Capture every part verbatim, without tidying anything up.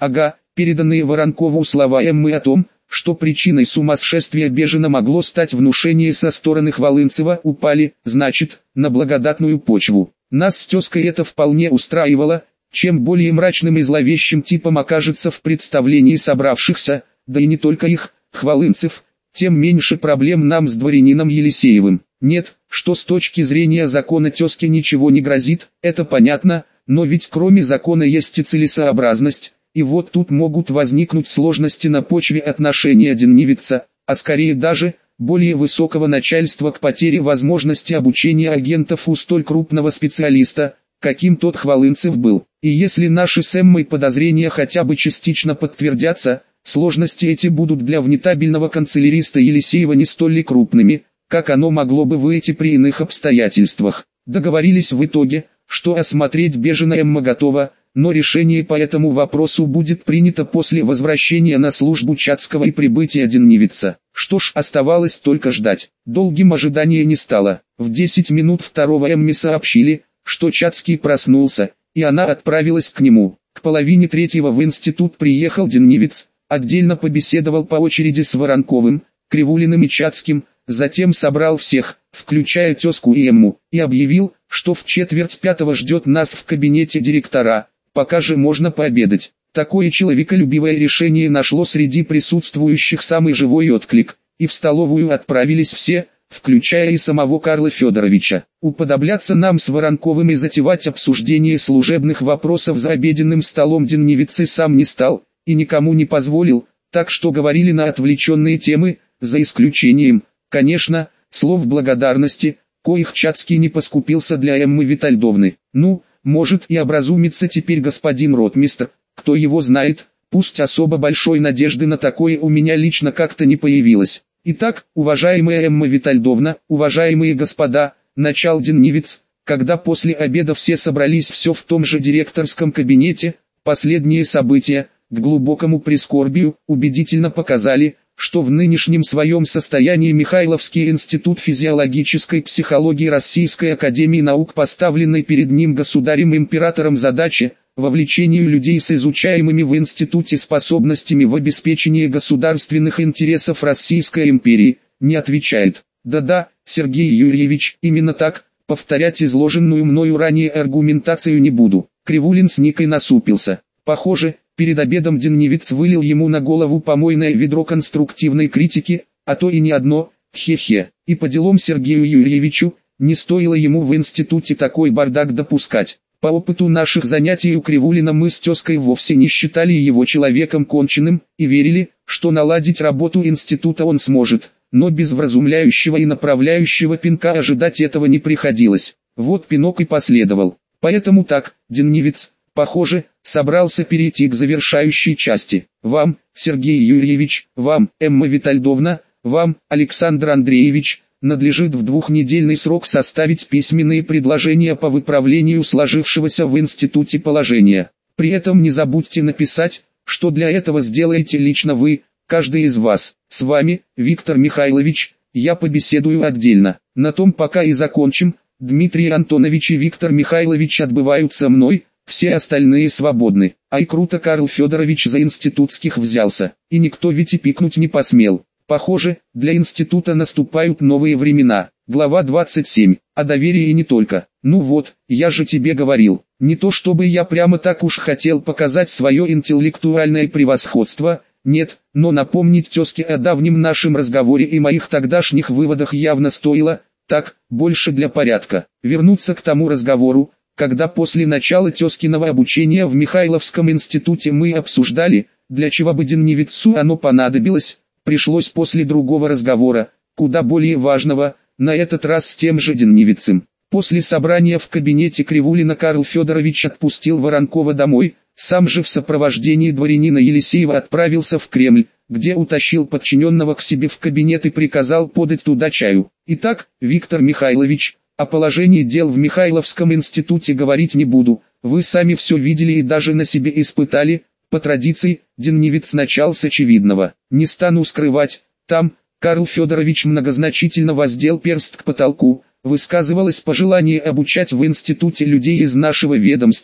Ага, переданные Воронкову слова Эммы о том, что причиной сумасшествия Бежина могло стать внушение со стороны Хвалынцева, упали, значит, на благодатную почву. Нас с тезкой это вполне устраивало. Чем более мрачным и зловещим типом окажется в представлении собравшихся, да и не только их, Хвалынцев, тем меньше проблем нам с дворянином Елисеевым. Нет, что с точки зрения закона тезке ничего не грозит, это понятно, но ведь кроме закона есть и целесообразность, и вот тут могут возникнуть сложности на почве отношения деннивица, а скорее даже, более высокого начальства к потере возможности обучения агентов у столь крупного специалиста, каким тот Хвалынцев был. И если наши с Эммой подозрения хотя бы частично подтвердятся, сложности эти будут для внетабельного канцеляриста Елисеева не столь ли крупными, как оно могло бы выйти при иных обстоятельствах. Договорились в итоге, что осмотреть Бежина Эмма готова, но решение по этому вопросу будет принято после возвращения на службу Чацкого и прибытия деннивица. Что ж, оставалось только ждать. Долгим ожидание не стало. В десять минут второго Эмме сообщили, что Чацкий проснулся, и она отправилась к нему. К половине третьего в институт приехал деннивиц, отдельно побеседовал по очереди с Воронковым, Кривулиным и Чацким, затем собрал всех, включая тезку и Эмму, и объявил, что в четверть пятого ждет нас в кабинете директора, пока же можно пообедать. Такое человеколюбивое решение нашло среди присутствующих самый живой отклик, и в столовую отправились все, включая и самого Карла Федоровича. Уподобляться нам с Воронковым и затевать обсуждение служебных вопросов за обеденным столом деннивиц и сам не стал, и никому не позволил, так что говорили на отвлеченные темы, за исключением, конечно, слов благодарности, коих Чацкий не поскупился для Эммы Витальдовны. Ну, может и образумится теперь господин ротмистр, кто его знает, пусть особо большой надежды на такое у меня лично как-то не появилось. Итак, уважаемая Эмма Витальдовна, уважаемые господа, начал деннивиц, когда после обеда все собрались все в том же директорском кабинете, последние события, к глубокому прискорбию, убедительно показали, что в нынешнем своем состоянии Михайловский институт физиологической психологии Российской академии наук, поставленной перед ним государем-императором задачи, вовлечению людей с изучаемыми в институте способностями в обеспечении государственных интересов Российской империи, не отвечает. Да-да, Сергей Юрьевич, именно так, повторять изложенную мною ранее аргументацию не буду. Кривулин с Никой насупился. Похоже, перед обедом деннивиц вылил ему на голову помойное ведро конструктивной критики, а то и не одно, хе-хе. И по делам Сергею Юрьевичу, не стоило ему в институте такой бардак допускать. По опыту наших занятий у Кривулина мы с тезкой вовсе не считали его человеком конченым, и верили, что наладить работу института он сможет, но без вразумляющего и направляющего пинка ожидать этого не приходилось. Вот пинок и последовал. Поэтому так, деннивиц, похоже, собрался перейти к завершающей части. Вам, Сергей Юрьевич, вам, Эмма Витальдовна, вам, Александр Андреевич, надлежит в двухнедельный срок составить письменные предложения по выправлению сложившегося в институте положения. При этом не забудьте написать, что для этого сделаете лично вы, каждый из вас. С вами, Виктор Михайлович, я побеседую отдельно. На том пока и закончим. Дмитрий Антонович и Виктор Михайлович отбывают со мной, все остальные свободны. Ай, круто, Карл Федорович за институтских взялся, и никто ведь и пикнуть не посмел. Похоже, для института наступают новые времена. Глава двадцать семь. О доверии и не только. Ну вот, я же тебе говорил. Не то чтобы я прямо так уж хотел показать свое интеллектуальное превосходство, нет, но напомнить тезке о давнем нашем разговоре и моих тогдашних выводах явно стоило. Так, больше для порядка. Вернуться к тому разговору, когда после начала тезкиного обучения в Михайловском институте мы обсуждали, для чего бы деннивицу оно понадобилось. Пришлось после другого разговора, куда более важного, на этот раз с тем же деннивицем. После собрания в кабинете Кривулина Карл Федорович отпустил Воронкова домой, сам же в сопровождении дворянина Елисеева отправился в Кремль, где утащил подчиненного к себе в кабинет и приказал подать туда чаю. Итак, Виктор Михайлович, о положении дел в Михайловском институте говорить не буду, вы сами все видели и даже на себе испытали. По традиции, деннивиц начал с очевидного. Не стану скрывать, там, Карл Федорович многозначительно воздел перст к потолку, высказывалось пожелание обучать в институте людей из нашего ведомства,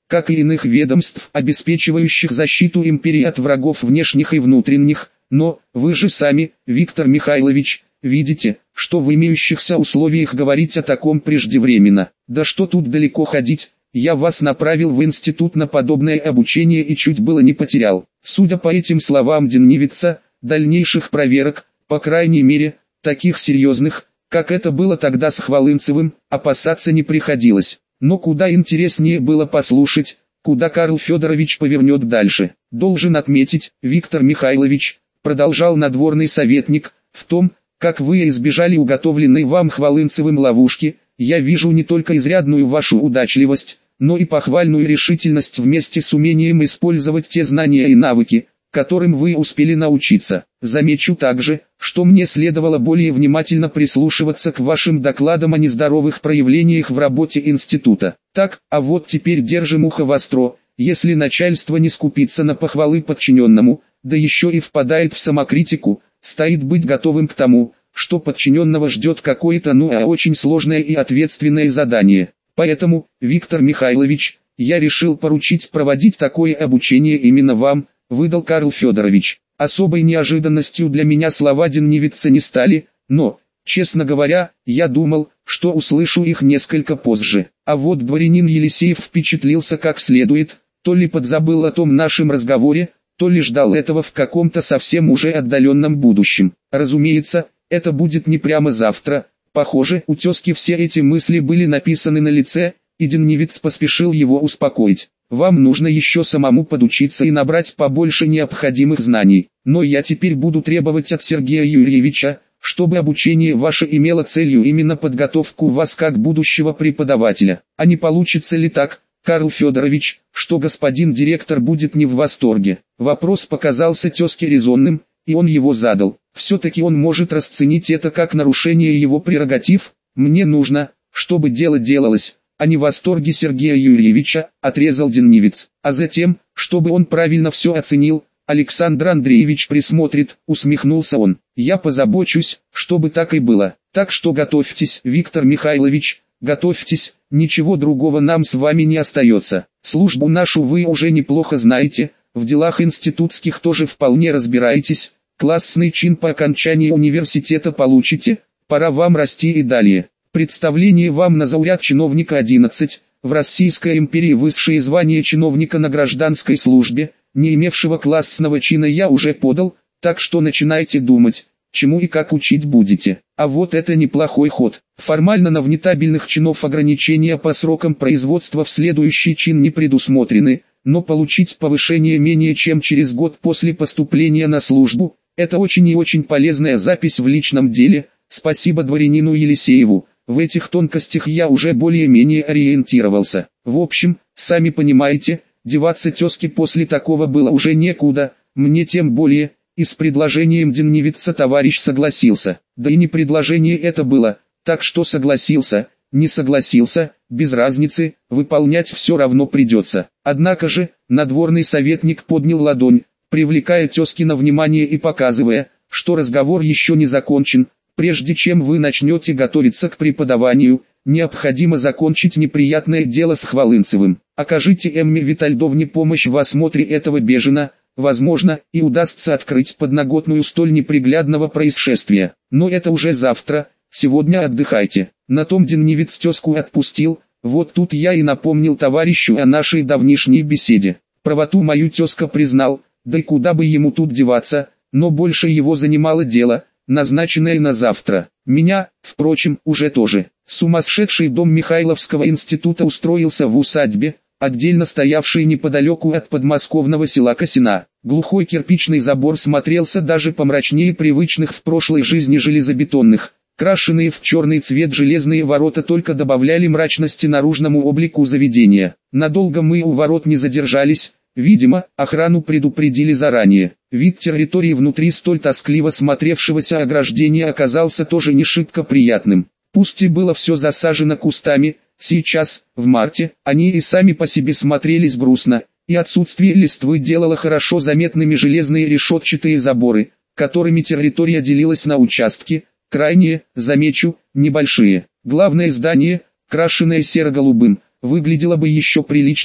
как и иных ведомств, обеспечивающих защиту империи от врагов внешних и внутренних, но, вы же сами, Виктор Михайлович, видите, что в имеющихся условиях говорить о таком преждевременно. Да что тут далеко ходить, я вас направил в институт на подобное обучение и чуть было не потерял. Судя по этим словам Деннивица, дальнейших проверок, по крайней мере, таких серьезных, как это было тогда с Хвалынцевым, опасаться не приходилось. Но куда интереснее было послушать, куда Карл Федорович повернет дальше. Должен отметить, Виктор Михайлович, продолжал надворный советник, в том, как вы избежали уготовленной вам Хвалынцевым ловушки, я вижу не только изрядную вашу удачливость, но и похвальную решительность вместе с умением использовать те знания и навыки, которым вы успели научиться. Замечу также, что мне следовало более внимательно прислушиваться к вашим докладам о нездоровых проявлениях в работе института. Так, а вот теперь держим ухо востро, если начальство не скупится на похвалы подчиненному, да еще и впадает в самокритику, стоит быть готовым к тому, что подчиненного ждет какое-то ну а очень сложное и ответственное задание. Поэтому, Виктор Михайлович, я решил поручить проводить такое обучение именно вам, выдал Карл Федорович. Особой неожиданностью для меня слова Деннивица не стали, но, честно говоря, я думал, что услышу их несколько позже. А вот дворянин Елисеев впечатлился как следует, то ли подзабыл о том нашем разговоре, то ли ждал этого в каком-то совсем уже отдаленном будущем. Разумеется, это будет не прямо завтра. Похоже, у тезки все эти мысли были написаны на лице, и Деннивиц поспешил его успокоить. Вам нужно еще самому подучиться и набрать побольше необходимых знаний. Но я теперь буду требовать от Сергея Юрьевича, чтобы обучение ваше имело целью именно подготовку вас как будущего преподавателя. А не получится ли так, Карл Федорович, что господин директор будет не в восторге? Вопрос показался тезке резонным, и он его задал. Все-таки он может расценить это как нарушение его прерогатив. Мне нужно, чтобы дело делалось, а не в восторге Сергея Юрьевича, отрезал Деннивиц. А затем, чтобы он правильно все оценил, Александр Андреевич присмотрит, усмехнулся он. Я позабочусь, чтобы так и было. Так что готовьтесь, Виктор Михайлович, готовьтесь, ничего другого нам с вами не остается. Службу нашу вы уже неплохо знаете, в делах институтских тоже вполне разбираетесь, классный чин по окончании университета получите, пора вам расти и далее. Представление вам на зауряд чиновника одиннадцать, в Российской империи высшее звание чиновника на гражданской службе, не имевшего классного чина я уже подал, так что начинайте думать, чему и как учить будете. А вот это неплохой ход. Формально на внетабельных чинов ограничения по срокам производства в следующий чин не предусмотрены, но получить повышение менее чем через год после поступления на службу – это очень и очень полезная запись в личном деле. Спасибо дворянину Елисееву. В этих тонкостях я уже более-менее ориентировался. В общем, сами понимаете, деваться тезке после такого было уже некуда, мне тем более, и с предложением Деннивица товарищ согласился. Да и не предложение это было, так что согласился, не согласился, без разницы, выполнять все равно придется. Однако же, надворный советник поднял ладонь, привлекая тезкино внимание и показывая, что разговор еще не закончен. Прежде чем вы начнете готовиться к преподаванию, необходимо закончить неприятное дело с Хвалынцевым. Окажите Эмме Витальдовне помощь в осмотре этого бежена, возможно, и удастся открыть подноготную столь неприглядного происшествия. Но это уже завтра, сегодня отдыхайте. На том Деннивиц тезку отпустил, вот тут я и напомнил товарищу о нашей давнишней беседе. Правоту мою тезка признал, да и куда бы ему тут деваться, но больше его занимало дело, назначенное на завтра. Меня, впрочем, уже тоже. Сумасшедший дом Михайловского института устроился в усадьбе, отдельно стоявшей неподалеку от подмосковного села Косина. Глухой кирпичный забор смотрелся даже помрачнее привычных в прошлой жизни железобетонных. Крашеные в черный цвет железные ворота только добавляли мрачности наружному облику заведения. Надолго мы у ворот не задержались. Видимо, охрану предупредили заранее. Вид территории внутри столь тоскливо смотревшегося ограждения оказался тоже не шибко приятным. Пусть и было все засажено кустами, сейчас, в марте, они и сами по себе смотрелись грустно, и отсутствие листвы делало хорошо заметными железные решетчатые заборы, которыми территория делилась на участки, крайние, замечу, небольшие. Главное здание, крашенное серо-голубым, выглядело бы еще прилично,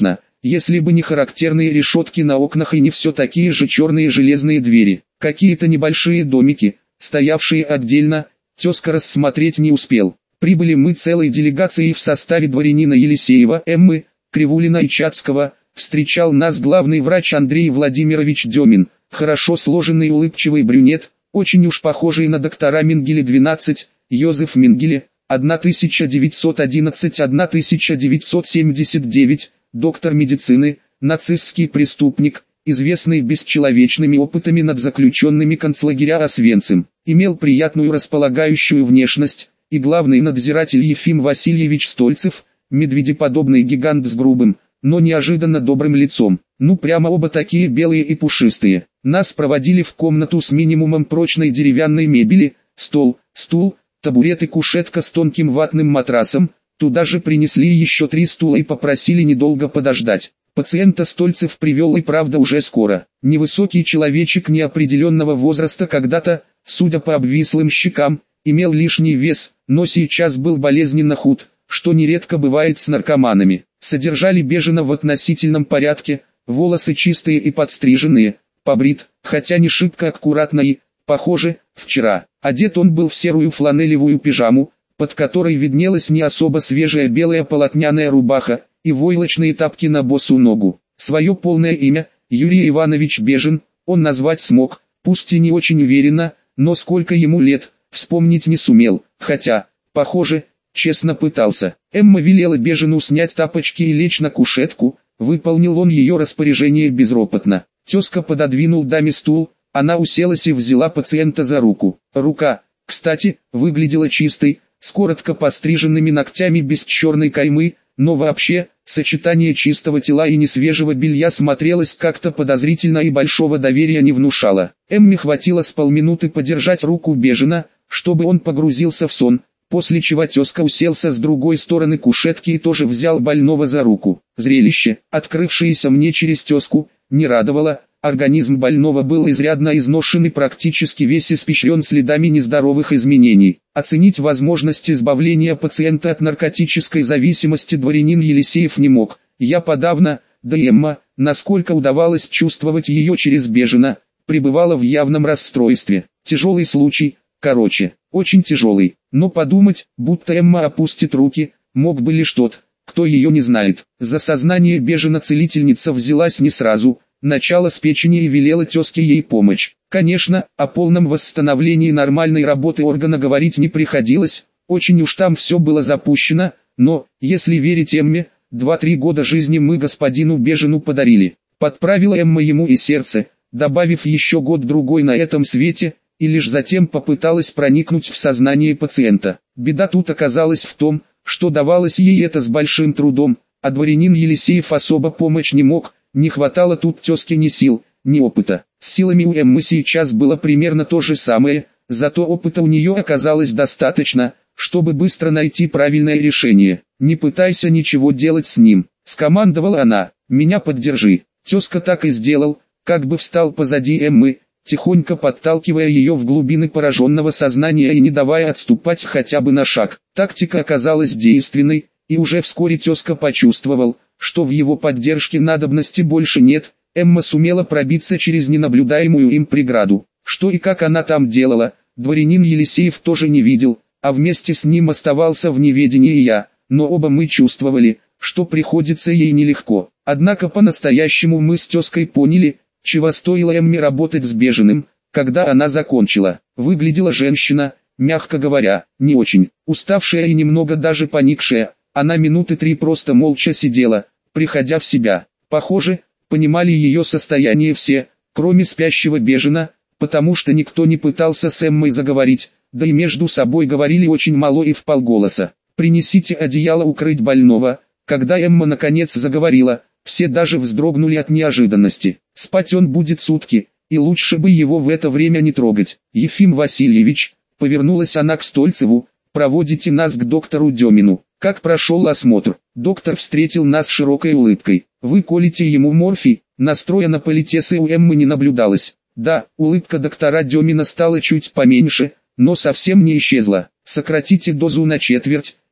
если бы не характерные решетки на окнах и не все такие же черные железные двери. Какие-то небольшие домики, стоявшие отдельно, тезка рассмотреть не успел. Прибыли мы целой делегацией в составе дворянина Елисеева, Эммы, Кривулина и Чацкого. Встречал нас главный врач Андрей Владимирович Демин, хорошо сложенный улыбчивый брюнет, очень уж похожий на доктора Менгеле двенадцать, Йозеф Менгеле, тысяча девятьсот одиннадцать — тысяча девятьсот семьдесят девять, доктор медицины, нацистский преступник, известный бесчеловечными опытами над заключенными концлагеря Освенцим, имел приятную располагающую внешность, и главный надзиратель Ефим Васильевич Стольцев, медведеподобный гигант с грубым, но неожиданно добрым лицом. Ну прямо оба такие белые и пушистые. Нас проводили в комнату с минимумом прочной деревянной мебели, стол, стул, табурет и кушетка с тонким ватным матрасом. Туда же принесли еще три стула и попросили недолго подождать. Пациента Стольцев привел и правда уже скоро. Невысокий человечек неопределенного возраста когда-то, судя по обвислым щекам, имел лишний вес, но сейчас был болезненно худ, что нередко бывает с наркоманами. Содержали Бежина в относительном порядке, волосы чистые и подстриженные, побрит, хотя не шибко аккуратно и, похоже, вчера. Одет он был в серую фланелевую пижаму, под которой виднелась не особо свежая белая полотняная рубаха и войлочные тапки на босу ногу. Свое полное имя, Юрий Иванович Бежин, он назвать смог, пусть и не очень уверенно, но сколько ему лет, вспомнить не сумел, хотя, похоже, честно пытался. Эмма велела Бежину снять тапочки и лечь на кушетку, выполнил он ее распоряжение безропотно. Тезка пододвинул даме стул, она уселась и взяла пациента за руку. Рука, кстати, выглядела чистой, с коротко постриженными ногтями без черной каймы, но вообще, сочетание чистого тела и несвежего белья смотрелось как-то подозрительно и большого доверия не внушало. Эмме хватило с полминуты подержать руку Бежина, чтобы он погрузился в сон, после чего тезка уселся с другой стороны кушетки и тоже взял больного за руку. Зрелище, открывшееся мне через тезку, не радовало. Организм больного был изрядно изношен и практически весь испещрен следами нездоровых изменений. Оценить возможность избавления пациента от наркотической зависимости дворянин Елисеев не мог. Я подавно, да и Эмма, насколько удавалось чувствовать ее через Бежина, пребывала в явном расстройстве. Тяжелый случай, короче, очень тяжелый. Но подумать, будто Эмма опустит руки, мог бы лишь тот, кто ее не знает. За сознание Бежина целительница взялась не сразу. Начало с печени и велела тезке ей помочь. Конечно, о полном восстановлении нормальной работы органа говорить не приходилось, очень уж там все было запущено, но, если верить Эмме, два-три года жизни мы господину Бежину подарили. Подправила Эмма ему и сердце, добавив еще год-другой на этом свете, и лишь затем попыталась проникнуть в сознание пациента. Беда тут оказалась в том, что давалось ей это с большим трудом, а дворянин Елисеев особо помочь не мог. Не хватало тут тезке ни сил, ни опыта. С силами у Эммы сейчас было примерно то же самое, зато опыта у нее оказалось достаточно, чтобы быстро найти правильное решение. «Не пытайся ничего делать с ним», — скомандовала она, — «меня поддержи». Тезка так и сделал, как бы встал позади Эммы, тихонько подталкивая ее в глубины пораженного сознания и не давая отступать хотя бы на шаг. Тактика оказалась действенной, и уже вскоре тезка почувствовал, что в его поддержке надобности больше нет. Эмма сумела пробиться через ненаблюдаемую им преграду. Что и как она там делала, дворянин Елисеев тоже не видел, а вместе с ним оставался в неведении я, но оба мы чувствовали, что приходится ей нелегко. Однако по-настоящему мы с тезкой поняли, чего стоило Эмме работать с Бежиным, когда она закончила. Выглядела женщина, мягко говоря, не очень, уставшая и немного даже поникшая. Она минуты три просто молча сидела, приходя в себя. Похоже, понимали ее состояние все, кроме спящего Бежина, потому что никто не пытался с Эммой заговорить, да и между собой говорили очень мало и вполголоса. «Принесите одеяло укрыть больного». Когда Эмма наконец заговорила, все даже вздрогнули от неожиданности. Спать он будет сутки, и лучше бы его в это время не трогать. «Ефим Васильевич», повернулась она к Стольцеву, «проводите нас к доктору Демину». Как прошел осмотр, доктор встретил нас широкой улыбкой. «Вы колите ему морфий?» Настроя на политесы у Эммы не наблюдалось. Да, улыбка доктора Демина стала чуть поменьше, но совсем не исчезла. «Сократите дозу на четверть», —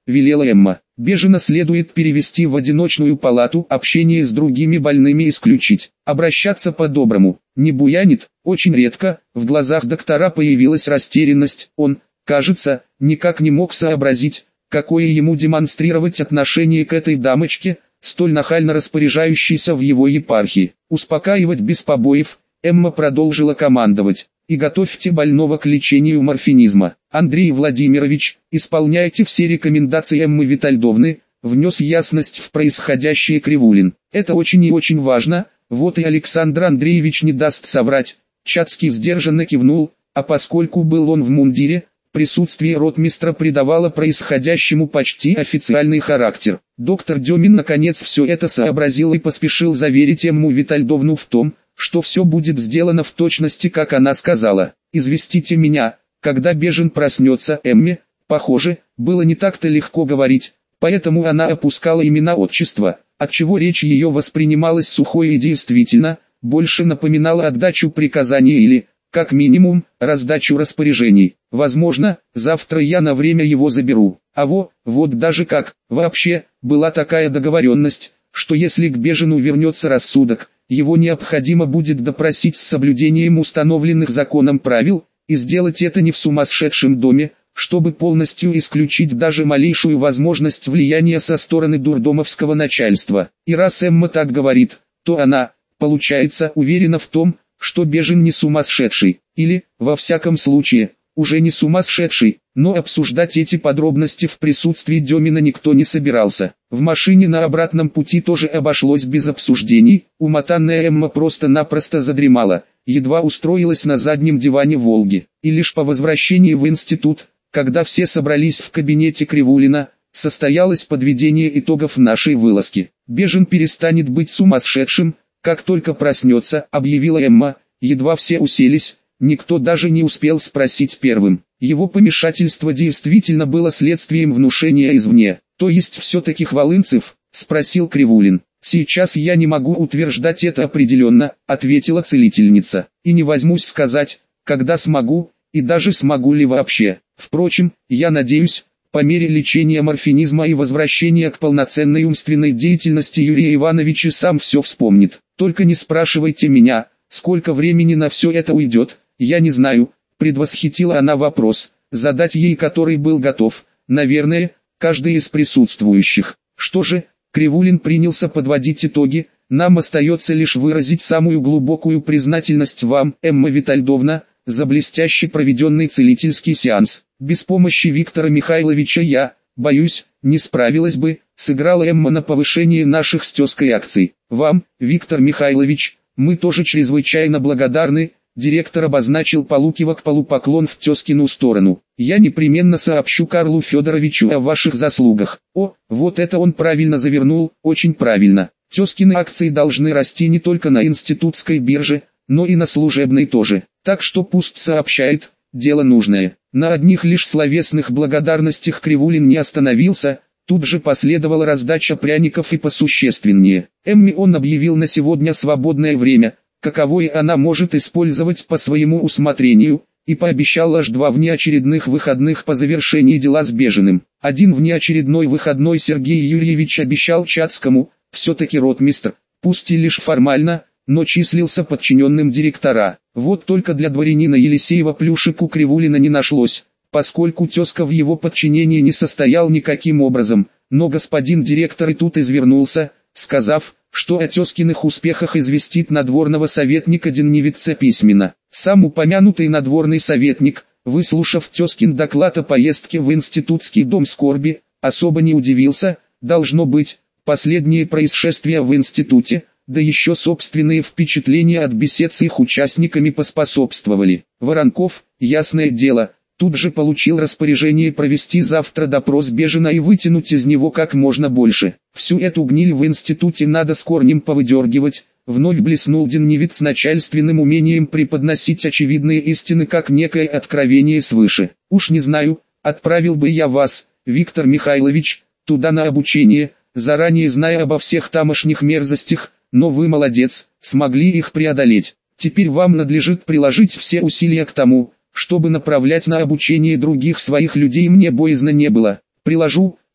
велела Эмма. Бежена следует перевести в одиночную палату, общение с другими больными исключить. Обращаться по-доброму. Не буянит, очень редко. В глазах доктора появилась растерянность. Он, кажется, никак не мог сообразить, какое ему демонстрировать отношение к этой дамочке, столь нахально распоряжающейся в его епархии. Успокаивать без побоев, Эмма продолжила командовать. И готовьте больного к лечению морфинизма. Андрей Владимирович, исполняйте все рекомендации Эммы Витальдовны, внес ясность в происходящее Кривулин. Это очень и очень важно, вот и Александр Андреевич не даст соврать. Чацкий сдержанно кивнул, а поскольку был он в мундире, присутствие ротмистра придавало происходящему почти официальный характер. Доктор Демин наконец все это сообразил и поспешил заверить Эмму Витальдовну в том, что все будет сделано в точности, как она сказала. «Известите меня, когда Бежен проснется». Эмме, похоже, было не так-то легко говорить, поэтому она опускала имена отчества, отчего речь ее воспринималась сухой и действительно, больше напоминала отдачу приказаний или, как минимум, раздачу распоряжений. Возможно, завтра я на время его заберу. А во, вот даже как, вообще, была такая договоренность, что если к Бежену вернется рассудок, его необходимо будет допросить с соблюдением установленных законом правил, и сделать это не в сумасшедшем доме, чтобы полностью исключить даже малейшую возможность влияния со стороны дурдомовского начальства. И раз Эмма так говорит, то она, получается, уверена в том, что Бежен не сумасшедший, или, во всяком случае, уже не сумасшедший, но обсуждать эти подробности в присутствии Демина никто не собирался. В машине на обратном пути тоже обошлось без обсуждений, умотанная Эмма просто-напросто задремала, едва устроилась на заднем диване «Волги», и лишь по возвращении в институт, когда все собрались в кабинете Кривулина, состоялось подведение итогов нашей вылазки. «Бежен перестанет быть сумасшедшим, как только проснется», объявила Эмма, едва все уселись. Никто даже не успел спросить первым. Его помешательство действительно было следствием внушения извне. «То есть все-таки Хвалынцев?» – спросил Кривулин. «Сейчас я не могу утверждать это определенно», – ответила целительница. «И не возьмусь сказать, когда смогу, и даже смогу ли вообще. Впрочем, я надеюсь, по мере лечения морфинизма и возвращения к полноценной умственной деятельности Юрий Иванович сам все вспомнит. Только не спрашивайте меня, сколько времени на все это уйдет. Я не знаю», — предвосхитила она вопрос, задать ей который был готов, наверное, каждый из присутствующих. «Что же?» — Кривулин принялся подводить итоги. «Нам остается лишь выразить самую глубокую признательность вам, Эмма Витальдовна, за блестяще проведенный целительский сеанс. Без помощи Виктора Михайловича я, боюсь, не справилась бы», — сыграла Эмма на повышение наших с тезкой акций. «Вам, Виктор Михайлович, мы тоже чрезвычайно благодарны». Директор обозначил полукивок полупоклон в тезкину сторону. «Я непременно сообщу Карлу Федоровичу о ваших заслугах». О, вот это он правильно завернул, очень правильно. Тезкины акции должны расти не только на институтской бирже, но и на служебной тоже. Так что пусть сообщает, дело нужное. На одних лишь словесных благодарностях Кривулин не остановился, тут же последовала раздача пряников и посущественнее. Эмме он объявил на сегодня свободное время, каковое она может использовать по своему усмотрению, и пообещал аж два внеочередных выходных по завершении дела с Беженым. Один внеочередной выходной Сергей Юрьевич обещал Чацкому, все-таки ротмистр, пусть и лишь формально, но числился подчиненным директора. Вот только для дворянина Елисеева плюшек у Кривулина не нашлось, поскольку тезка в его подчинении не состоял никаким образом, но господин директор и тут извернулся, сказав, что о тезкиных успехах известит надворного советника Денневица письменно. Сам упомянутый надворный советник, выслушав тезкин доклад о поездке в институтский дом скорби, особо не удивился, должно быть, последние происшествия в институте, да еще собственные впечатления от бесед с их участниками поспособствовали. Воронков, ясное дело, тут же получил распоряжение провести завтра допрос Бежена и вытянуть из него как можно больше. Всю эту гниль в институте надо с корнем повыдергивать. Вновь блеснул Денневиц с начальственным умением преподносить очевидные истины как некое откровение свыше. «Уж не знаю, отправил бы я вас, Виктор Михайлович, туда на обучение, заранее зная обо всех тамошних мерзостях, но вы молодец, смогли их преодолеть. Теперь вам надлежит приложить все усилия к тому, чтобы направлять на обучение других своих людей, мне боязно не было. Приложу,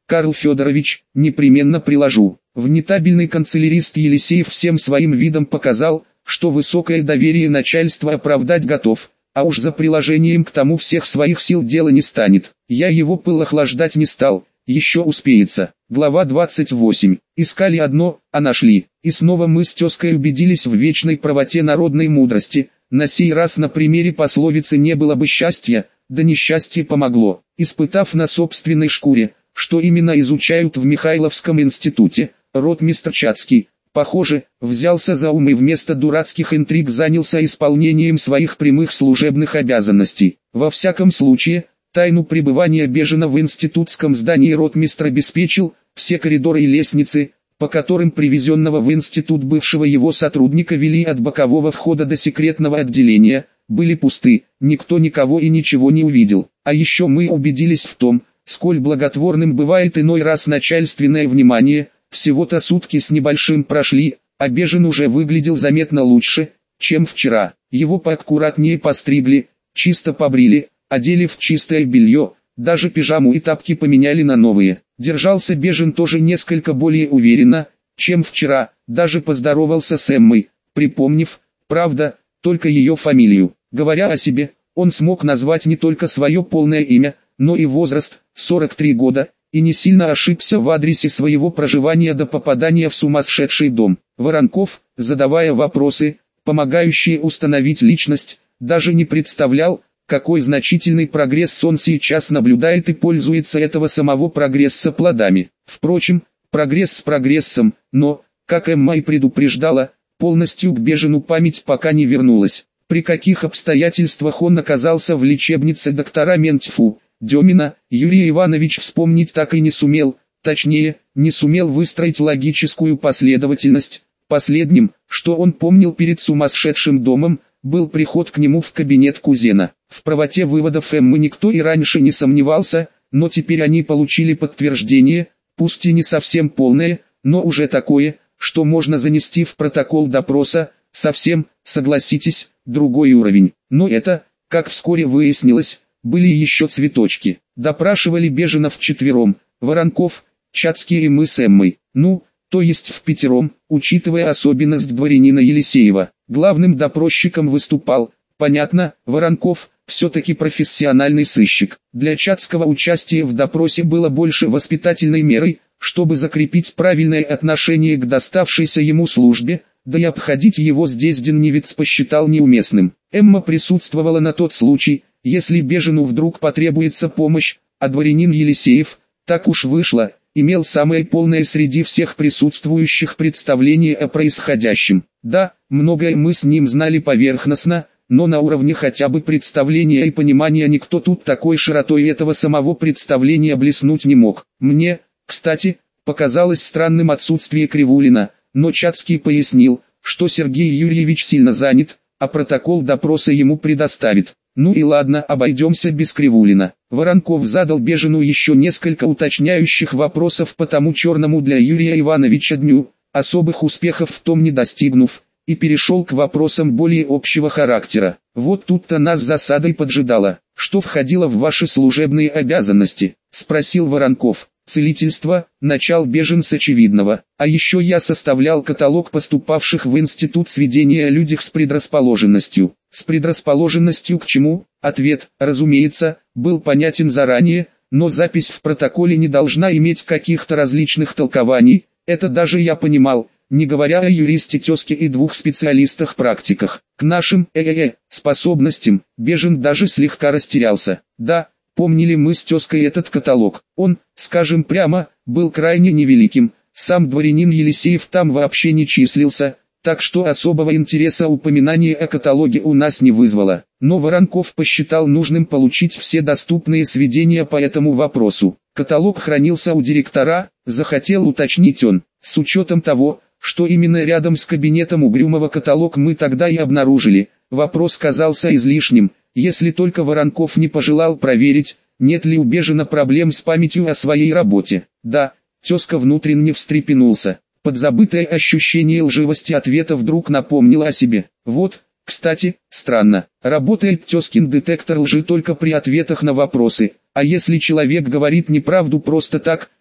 Карл Федорович, непременно приложу. Внетабельный канцелярист Елисеев всем своим видом показал, что высокое доверие начальства оправдать готов, а уж за приложением к тому всех своих сил дело не станет. Я его пыл охлаждать не стал, еще успеется. Глава двадцать восемь. Искали одно, а нашли. И снова мы с тезкой убедились в вечной правоте народной мудрости. На сей раз на примере пословицы «не было бы счастья», да несчастье помогло. Испытав на собственной шкуре, что именно изучают в Михайловском институте, ротмистр Чацкий, похоже, взялся за ум и вместо дурацких интриг занялся исполнением своих прямых служебных обязанностей. Во всяком случае, тайну пребывания Бежина в институтском здании ротмистр обеспечил, все коридоры и лестницы, по которым привезенного в институт бывшего его сотрудника вели от бокового входа до секретного отделения, были пусты, никто никого и ничего не увидел. А еще мы убедились в том, сколь благотворным бывает иной раз начальственное внимание. Всего-то сутки с небольшим прошли, а Бежин уже выглядел заметно лучше, чем вчера. Его поаккуратнее постригли, чисто побрили, одели в чистое белье, даже пижаму и тапки поменяли на новые. Держался Бежин тоже несколько более уверенно, чем вчера, даже поздоровался с Эммой, припомнив, правда, только ее фамилию. Говоря о себе, он смог назвать не только свое полное имя, но и возраст, сорок три года, и не сильно ошибся в адресе своего проживания до попадания в сумасшедший дом. Воронков, задавая вопросы, помогающие установить личность, даже не представлял, какой значительный прогресс он сейчас наблюдает и пользуется этого самого прогресса плодами. Впрочем, прогресс с прогрессом, но, как Эмма и предупреждала, полностью к Бежину память пока не вернулась. При каких обстоятельствах он оказался в лечебнице доктора Ментьфу, Демина, Юрий Иванович вспомнить так и не сумел, точнее, не сумел выстроить логическую последовательность. Последним, что он помнил перед сумасшедшим домом, был приход к нему в кабинет кузена. В правоте выводов Эммы никто и раньше не сомневался, но теперь они получили подтверждение, пусть и не совсем полное, но уже такое, что можно занести в протокол допроса, совсем, согласитесь, другой уровень. Но это, как вскоре выяснилось, были еще цветочки. Допрашивали Бежина вчетвером, Воронков, Чацкий и мы с Эммой, ну, то есть впятером, учитывая особенность дворянина Елисеева. Главным допросчиком выступал, понятно, Воронков, все-таки профессиональный сыщик. Для Чацкого участие в допросе было больше воспитательной мерой, чтобы закрепить правильное отношение к доставшейся ему службе, да и обходить его здесь Денневец посчитал неуместным. Эмма присутствовала на тот случай, если Бежину вдруг потребуется помощь, а дворянин Елисеев, так уж вышло, имел самое полное среди всех присутствующих представление о происходящем. Да, многое мы с ним знали поверхностно, но на уровне хотя бы представления и понимания никто тут такой широтой этого самого представления блеснуть не мог. Мне, кстати, показалось странным отсутствие Кривулина, но Чацкий пояснил, что Сергей Юрьевич сильно занят, а протокол допроса ему предоставит. Ну и ладно, обойдемся без Кривулина. Воронков задал Бежину еще несколько уточняющих вопросов по тому черному для Юрия Ивановича дню, особых успехов в том не достигнув, и перешел к вопросам более общего характера. Вот тут-то нас засадой поджидало. Что входило в ваши служебные обязанности? Спросил Воронков. Целительство, начал Бежин с очевидного. А еще я составлял каталог поступавших в институт сведения о людях с предрасположенностью. С предрасположенностью к чему? Ответ, разумеется, был понятен заранее, но запись в протоколе не должна иметь каких-то различных толкований, это даже я понимал, не говоря о юристе тезке и двух специалистах-практиках. К нашим э-э-э способностям Бежин даже слегка растерялся. Да, помнили мы с тезкой этот каталог. Он, скажем прямо, был крайне невеликим, сам дворянин Елисеев там вообще не числился, так что особого интереса упоминание о каталоге у нас не вызвало. Но Воронков посчитал нужным получить все доступные сведения по этому вопросу. Каталог хранился у директора, захотел уточнить он, с учетом того, что именно рядом с кабинетом Угрюмова каталог мы тогда и обнаружили. Вопрос казался излишним, если только Воронков не пожелал проверить, нет ли у Бежина проблем с памятью о своей работе. Да, тезка внутренне встрепенулся. Подзабытое ощущение лживости ответа вдруг напомнило о себе. Вот, кстати, странно, работает тезкин детектор лжи только при ответах на вопросы, а если человек говорит неправду просто так,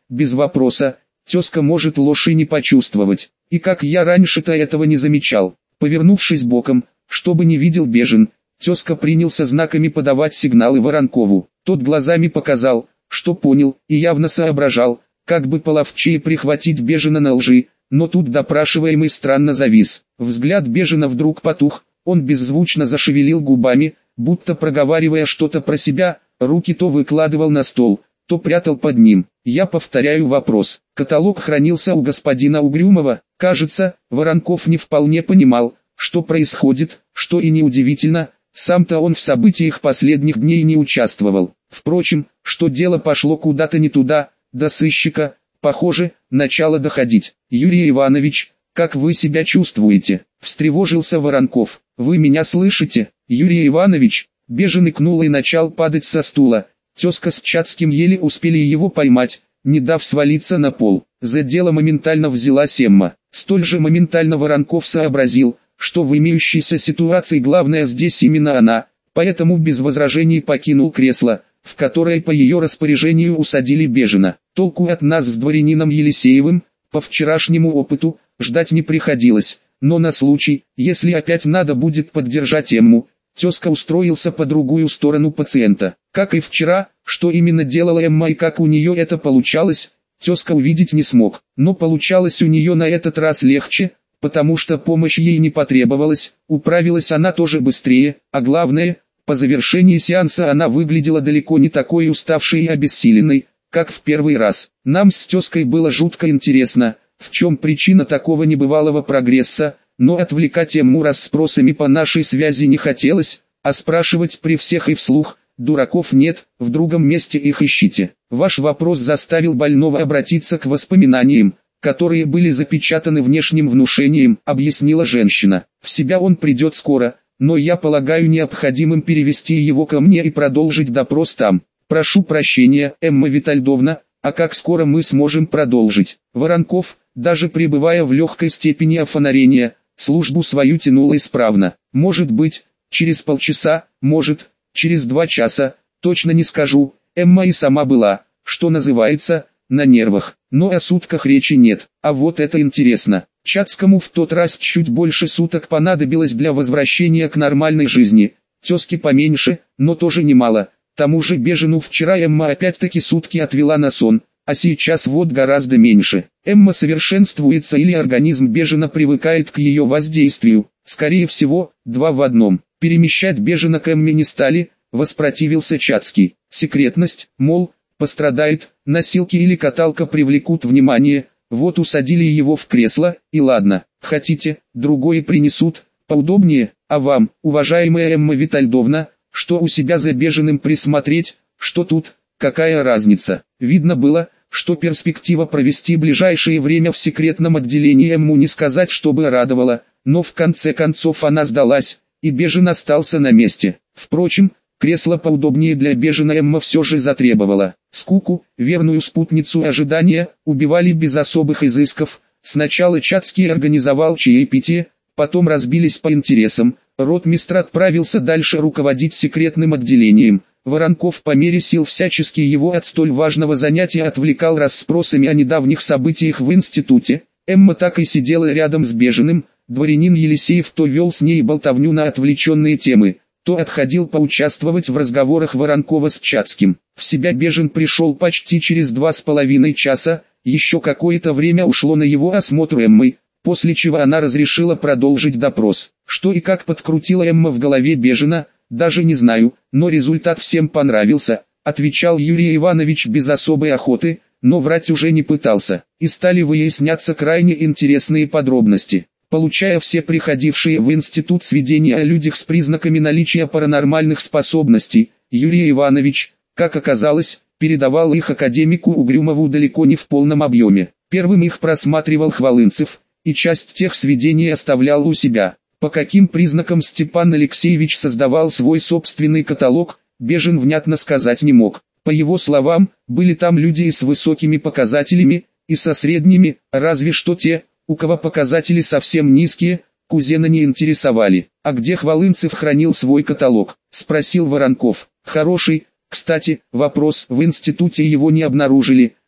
без вопроса, тезка может ложь и не почувствовать. И как я раньше-то этого не замечал. Повернувшись боком, чтобы не видел Бежин, тезка принялся знаками подавать сигналы Воронкову. Тот глазами показал, что понял, и явно соображал, как бы половчее прихватить Бежина на лжи, но тут допрашиваемый странно завис. Взгляд Бежина вдруг потух, он беззвучно зашевелил губами, будто проговаривая что-то про себя, руки то выкладывал на стол, то прятал под ним. Я повторяю вопрос. Каталог хранился у господина Угрюмова. Кажется, Воронков не вполне понимал, что происходит, что и неудивительно, сам-то он в событиях последних дней не участвовал. Впрочем, что дело пошло куда-то не туда, до сыщика, похоже, начало доходить. Юрий Иванович, как вы себя чувствуете? Встревожился Воронков. Вы меня слышите, Юрий Иванович? Бежин икнул и начал падать со стула. Тезка с Чацким еле успели его поймать, не дав свалиться на пол. За дело моментально взялась Эмма. Столь же моментально Воронков сообразил, что в имеющейся ситуации главное здесь именно она, поэтому без возражений покинул кресло, в которое по ее распоряжению усадили Бежина. Толку от нас с дворянином Елисеевым, по вчерашнему опыту, ждать не приходилось, но на случай, если опять надо будет поддержать Эмму, тезка устроился по другую сторону пациента. Как и вчера, что именно делала Эмма и как у нее это получалось, тезка увидеть не смог. Но получалось у нее на этот раз легче, потому что помощь ей не потребовалась, управилась она тоже быстрее, а главное, по завершении сеанса она выглядела далеко не такой уставшей и обессиленной, как в первый раз. Нам с тезкой было жутко интересно, в чем причина такого небывалого прогресса, но отвлекать Эмму расспросами по нашей связи не хотелось, а спрашивать при всех и вслух, дураков нет, в другом месте их ищите. Ваш вопрос заставил больного обратиться к воспоминаниям, которые были запечатаны внешним внушением, объяснила женщина. В себя он придет скоро, но я полагаю необходимым перевести его ко мне и продолжить допрос там. Прошу прощения, Эмма Витальдовна, а как скоро мы сможем продолжить? Воронков, даже пребывая в легкой степени офонарения, службу свою тянул исправно. Может быть, через полчаса, может, через два часа, точно не скажу. Эмма и сама была, что называется, на нервах, но о сутках речи нет. А вот это интересно. Чацкому в тот раз чуть больше суток понадобилось для возвращения к нормальной жизни, тезке поменьше, но тоже немало. Тому же Бежину вчера Эмма опять-таки сутки отвела на сон, а сейчас вот гораздо меньше. Эмма совершенствуется или организм Бежина привыкает к ее воздействию, скорее всего, два в одном. Перемещать Бежина к Эмме не стали, воспротивился Чацкий. Секретность, мол, пострадает, носилки или каталка привлекут внимание, вот усадили его в кресло, и ладно, хотите, другое принесут, поудобнее, а вам, уважаемая Эмма Витальдовна, что у себя за Бежиным присмотреть, что тут, какая разница? Видно было, что перспектива провести ближайшее время в секретном отделении Эмму не сказать, чтобы радовала, но в конце концов она сдалась, и Бежин остался на месте. Впрочем, кресло поудобнее для Бежина Эмма все же затребовала. Скуку, верную спутницу ожидания, убивали без особых изысков. Сначала Чацкий организовал чаепитие, потом разбились по интересам. Ротмистр отправился дальше руководить секретным отделением. Воронков по мере сил всячески его от столь важного занятия отвлекал расспросами о недавних событиях в институте. Эмма так и сидела рядом с Бежиным. Дворянин Елисеев то вел с ней болтовню на отвлеченные темы, то отходил поучаствовать в разговорах Воронкова с Чацким. В себя Бежин пришел почти через два с половиной часа, еще какое-то время ушло на его осмотр Эммы, после чего она разрешила продолжить допрос. Что и как подкрутила Эмма в голове Бежина, даже не знаю, но результат всем понравился, отвечал Юрий Иванович без особой охоты, но врать уже не пытался, и стали выясняться крайне интересные подробности. Получая все приходившие в институт сведения о людях с признаками наличия паранормальных способностей, Юрий Иванович, как оказалось, передавал их академику Угрюмову далеко не в полном объеме. Первым их просматривал Хвалынцев, и часть тех сведений оставлял у себя. По каким признакам Степан Алексеевич создавал свой собственный каталог, Бежин внятно сказать не мог. По его словам, были там люди и с высокими показателями, и со средними, разве что те, у кого показатели совсем низкие, кузена не интересовали. А где Хвалынцев хранил свой каталог? Спросил Воронков. Хороший, кстати, вопрос. В институте его не обнаружили,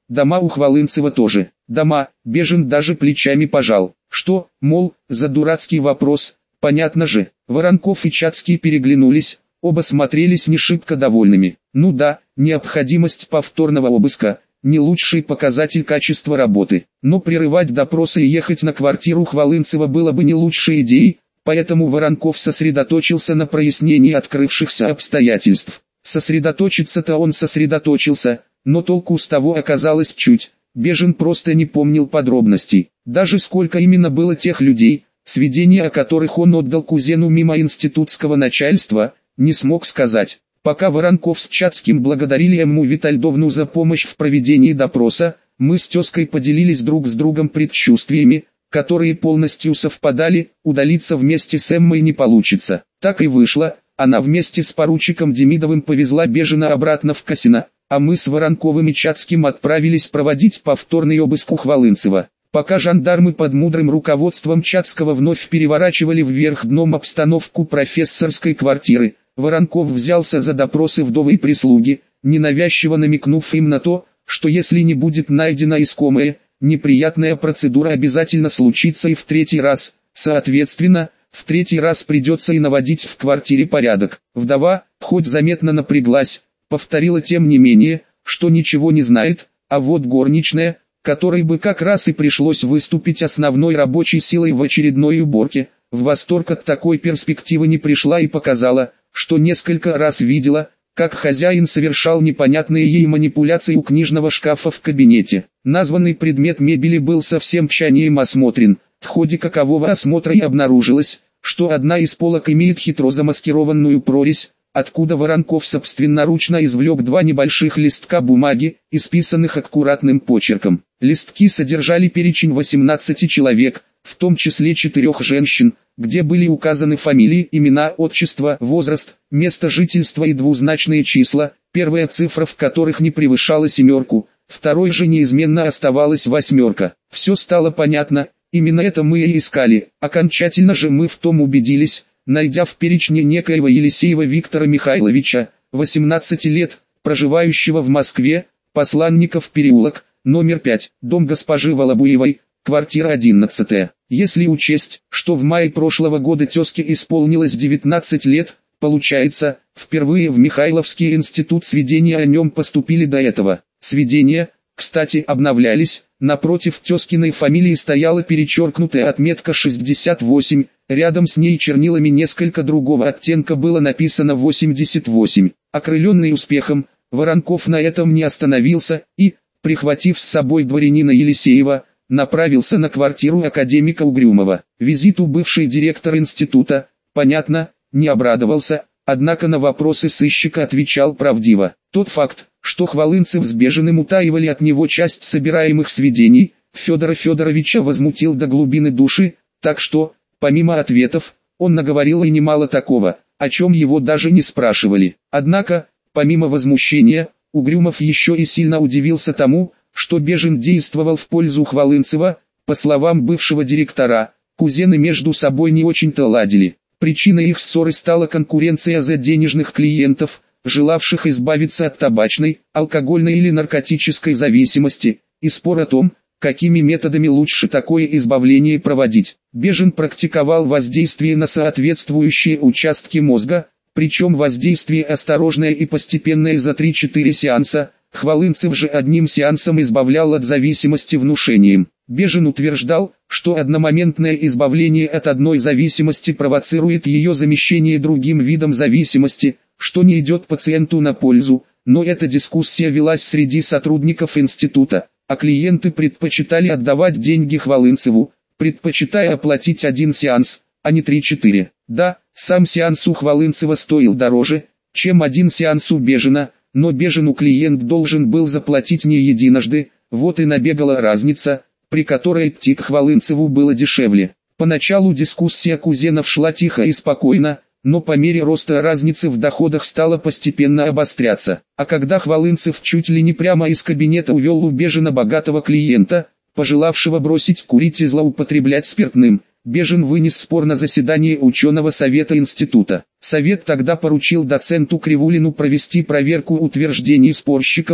дома у Хвалынцева тоже. Дома, Бежин даже плечами пожал. Что, мол, за дурацкий вопрос, понятно же. Воронков и Чацкий переглянулись, оба смотрелись не шибко довольными. Ну да, необходимость повторного обыска – не лучший показатель качества работы. Но прерывать допросы и ехать на квартиру Хвалынцева было бы не лучшей идеей, поэтому Воронков сосредоточился на прояснении открывшихся обстоятельств. Сосредоточиться-то он сосредоточился, но толку с того оказалось чуть. Бежин просто не помнил подробностей. Даже сколько именно было тех людей, сведения о которых он отдал кузену мимо институтского начальства, не смог сказать. Пока Воронков с Чацким благодарили Эмму Витальдовну за помощь в проведении допроса, мы с тезкой поделились друг с другом предчувствиями, которые полностью совпадали, удалиться вместе с Эммой не получится. Так и вышло, она вместе с поручиком Демидовым повезла Бежина обратно в Косино, а мы с Воронковым и Чацким отправились проводить повторный обыск у Хвалынцева. Пока жандармы под мудрым руководством Чацкого вновь переворачивали вверх дном обстановку профессорской квартиры, Воронков взялся за допросы вдовы и прислуги, ненавязчиво намекнув им на то, что если не будет найдена искомая, неприятная процедура обязательно случится и в третий раз, соответственно, в третий раз придется и наводить в квартире порядок. Вдова, хоть заметно напряглась, повторила тем не менее, что ничего не знает, а вот горничная, которой бы как раз и пришлось выступить основной рабочей силой в очередной уборке, в восторг от такой перспективы не пришла и показала, что несколько раз видела, как хозяин совершал непонятные ей манипуляции у книжного шкафа в кабинете. Названный предмет мебели был со всем тщанием осмотрен, в ходе какового осмотра и обнаружилось, что одна из полок имеет хитро замаскированную прорезь, откуда Воронков собственноручно извлек два небольших листка бумаги, исписанных аккуратным почерком. Листки содержали перечень восемнадцати человек, в том числе четырех женщин, где были указаны фамилии, имена, отчество, возраст, место жительства и двузначные числа, первая цифра в которых не превышала семерку, второй же неизменно оставалась восьмерка. Все стало понятно, именно это мы и искали. Окончательно же мы в том убедились, найдя в перечне некоего Елисеева Виктора Михайловича, восемнадцати лет, проживающего в Москве, Посланников переулок, номер пять, дом госпожи Волобуевой, квартира одиннадцатая. Если учесть, что в мае прошлого года тезке исполнилось девятнадцать лет, получается, впервые в Михайловский институт сведения о нем поступили до этого. Сведения, кстати, обновлялись, напротив тезкиной фамилии стояла перечеркнутая отметка шестьдесят восемь, рядом с ней чернилами несколько другого оттенка было написано восемьдесят восемь. Окрыленный успехом, Воронков на этом не остановился и, прихватив с собой дворянина Елисеева, направился на квартиру академика Угрюмова. Визиту бывший директор института, понятно, не обрадовался, однако на вопросы сыщика отвечал правдиво. Тот факт, что Хвалынцев с Бежиным утаивали от него часть собираемых сведений, Федора Федоровича возмутил до глубины души, так что, помимо ответов, он наговорил и немало такого, о чем его даже не спрашивали. Однако, помимо возмущения, Угрюмов еще и сильно удивился тому, что Бежин действовал в пользу Хвалынцева. По словам бывшего директора, кузены между собой не очень-то ладили. Причиной их ссоры стала конкуренция за денежных клиентов, желавших избавиться от табачной, алкогольной или наркотической зависимости, и спор о том, какими методами лучше такое избавление проводить. Бежин практиковал воздействие на соответствующие участки мозга, причем воздействие осторожное и постепенное за три-четыре сеанса. Хвалынцев же одним сеансом избавлял от зависимости внушением. Бежин утверждал, что одномоментное избавление от одной зависимости провоцирует ее замещение другим видом зависимости, что не идет пациенту на пользу, но эта дискуссия велась среди сотрудников института, а клиенты предпочитали отдавать деньги Хвалынцеву, предпочитая оплатить один сеанс, а не три-четыре. Да, сам сеанс у Хвалынцева стоил дороже, чем один сеанс у Бежина, но Бежину клиент должен был заплатить не единожды, вот и набегала разница, при которой идти к Хвалынцеву было дешевле. Поначалу дискуссия кузенов шла тихо и спокойно, но по мере роста разницы в доходах стала постепенно обостряться. А когда Хвалынцев чуть ли не прямо из кабинета увел у Бежина богатого клиента, пожелавшего бросить курить и злоупотреблять спиртным, Бежин вынес спор на заседание ученого совета института. Совет тогда поручил доценту Кривулину провести проверку утверждений спорщиков,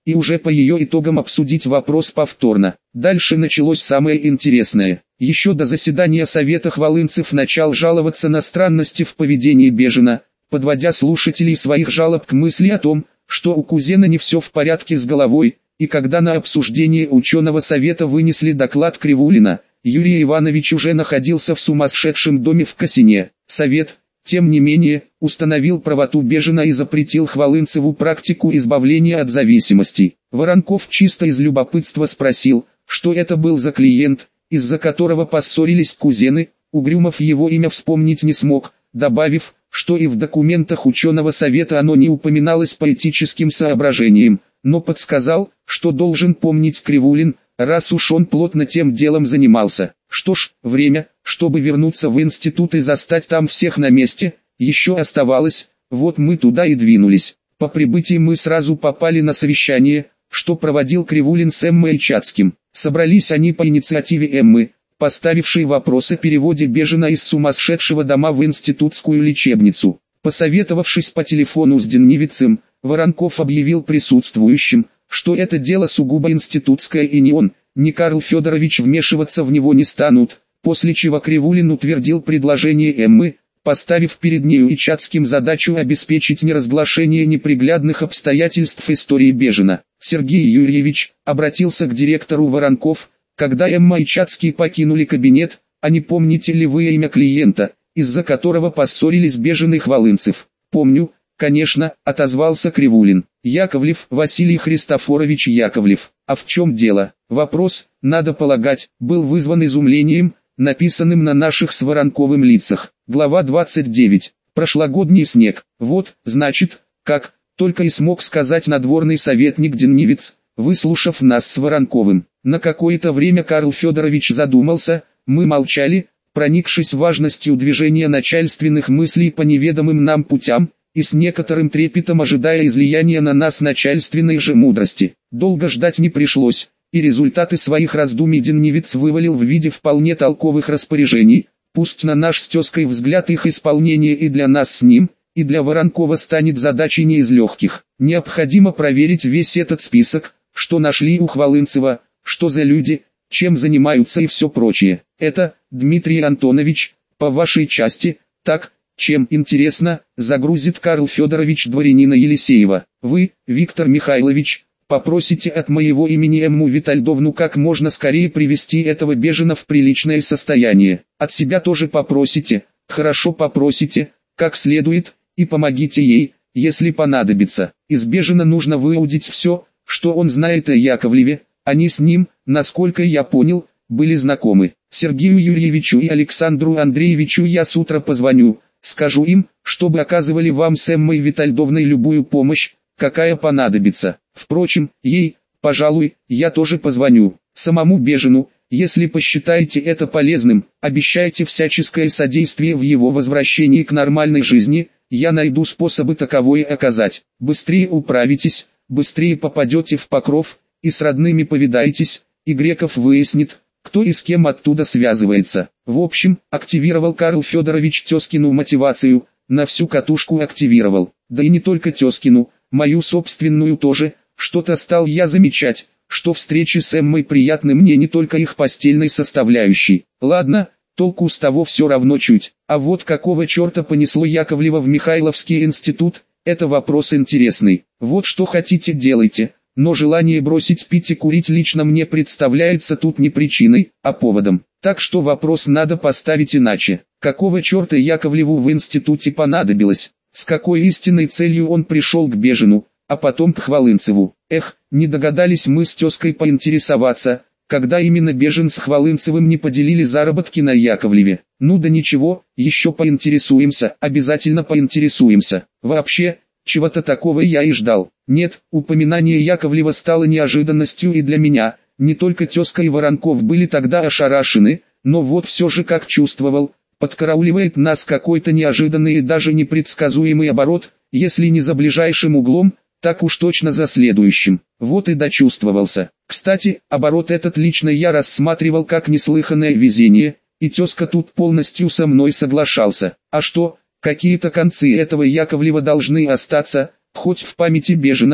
и уже по ее итогам обсудить вопрос повторно. Дальше началось самое интересное. Еще до заседания Совета хвалынцев начал жаловаться на странности в поведении Бежина, подводя слушателей своих жалоб к мысли о том, что у кузена не все в порядке с головой, и когда на обсуждение ученого совета вынесли доклад Кривулина, Юрий Иванович уже находился в сумасшедшем доме в Косине. Совет, тем не менее, установил правоту Бежина и запретил Хвалынцеву практику избавления от зависимости. Воронков чисто из любопытства спросил, что это был за клиент, из-за которого поссорились кузены. Угрюмов его имя вспомнить не смог, добавив, что и в документах ученого совета оно не упоминалось по этическим соображениям, но подсказал, что должен помнить Кривулин, раз уж он плотно тем делом занимался. Что ж, время, чтобы вернуться в институт и застать там всех на месте, еще оставалось, вот мы туда и двинулись. По прибытии мы сразу попали на совещание, что проводил Кривулин с Эммой Чацким. Собрались они по инициативе Эммы, поставившей вопрос о переводе Бежина из сумасшедшего дома в институтскую лечебницу. Посоветовавшись по телефону с Деннивицем, Воронков объявил присутствующим, что это дело сугубо институтское и ни он, ни Карл Федорович вмешиваться в него не станут, после чего Кривулин утвердил предложение Эммы, поставив перед нею и Чацким задачу обеспечить неразглашение неприглядных обстоятельств истории Бежина. Сергей Юрьевич обратился к директору Воронков, когда Эмма и Чацкий покинули кабинет: а не помните ли вы имя клиента, из-за которого поссорились Бежин и Хвалынцев? Помню, конечно, отозвался Кривулин. Яковлев Василий Христофорович Яковлев. А в чем дело? Вопрос, надо полагать, был вызван изумлением, написанным на наших с Воронковым лицах. Глава двадцать девять. Прошлогодний снег. Вот, значит, как, только и смог сказать надворный советник Деннивиц, выслушав нас с Воронковым. На какое-то время Карл Федорович задумался, мы молчали, проникшись важностью движения начальственных мыслей по неведомым нам путям, и с некоторым трепетом ожидая излияния на нас начальственной же мудрости. Долго ждать не пришлось, и результаты своих раздумий Деннивиц вывалил в виде вполне толковых распоряжений. Пусть на наш с тезкой взгляд их исполнение и для нас с ним, и для Воронкова станет задачей не из легких. Необходимо проверить весь этот список, что нашли у Хвалынцева, что за люди, чем занимаются и все прочее. Это, Дмитрий Антонович, по вашей части, так, чем, интересно, загрузит Карл Федорович дворянина Елисеева. Вы, Виктор Михайлович, попросите от моего имени Эмму Витальдовну как можно скорее привести этого Бежина в приличное состояние. От себя тоже попросите, хорошо попросите, как следует, и помогите ей, если понадобится. Из Бежина нужно выудить все, что он знает о Яковлеве. Они с ним, насколько я понял, были знакомы. Сергею Юрьевичу и Александру Андреевичу я с утра позвоню, скажу им, чтобы оказывали вам с Эммой Витальдовной любую помощь, какая понадобится. Впрочем, ей, пожалуй, я тоже позвоню. Самому Бежину, если посчитаете это полезным, обещайте всяческое содействие в его возвращении к нормальной жизни, я найду способы таковое оказать. Быстрее управитесь, быстрее попадете в Покров, и с родными повидаетесь, и Греков выяснит, кто и с кем оттуда связывается. В общем, активировал Карл Федорович тезкину мотивацию, на всю катушку активировал. Да и не только тезкину, мою собственную тоже. Что-то стал я замечать, что встречи с Эммой приятны мне не только их постельной составляющей. Ладно, толку с того все равно чуть. А вот какого черта понесло Яковлева в Михайловский институт, это вопрос интересный. Вот что хотите делайте. Но желание бросить пить и курить лично мне представляется тут не причиной, а поводом. Так что вопрос надо поставить иначе. Какого черта Яковлеву в институте понадобилось? С какой истинной целью он пришел к Бежину, а потом к Хвалынцеву? Эх, не догадались мы с тезкой поинтересоваться, когда именно Бежин с Хвалынцевым не поделили заработки на Яковлеве. Ну да ничего, еще поинтересуемся, обязательно поинтересуемся. Вообще, чего-то такого я и ждал. Нет, упоминание Яковлева стало неожиданностью и для меня. Не только тезка и Воронков были тогда ошарашены, но вот все же как чувствовал, подкарауливает нас какой-то неожиданный и даже непредсказуемый оборот, если не за ближайшим углом, так уж точно за следующим. Вот и дочувствовался. Кстати, оборот этот лично я рассматривал как неслыханное везение, и тезка тут полностью со мной соглашался. А что, какие-то концы этого Яковлева должны остаться, хоть в памяти Бежина,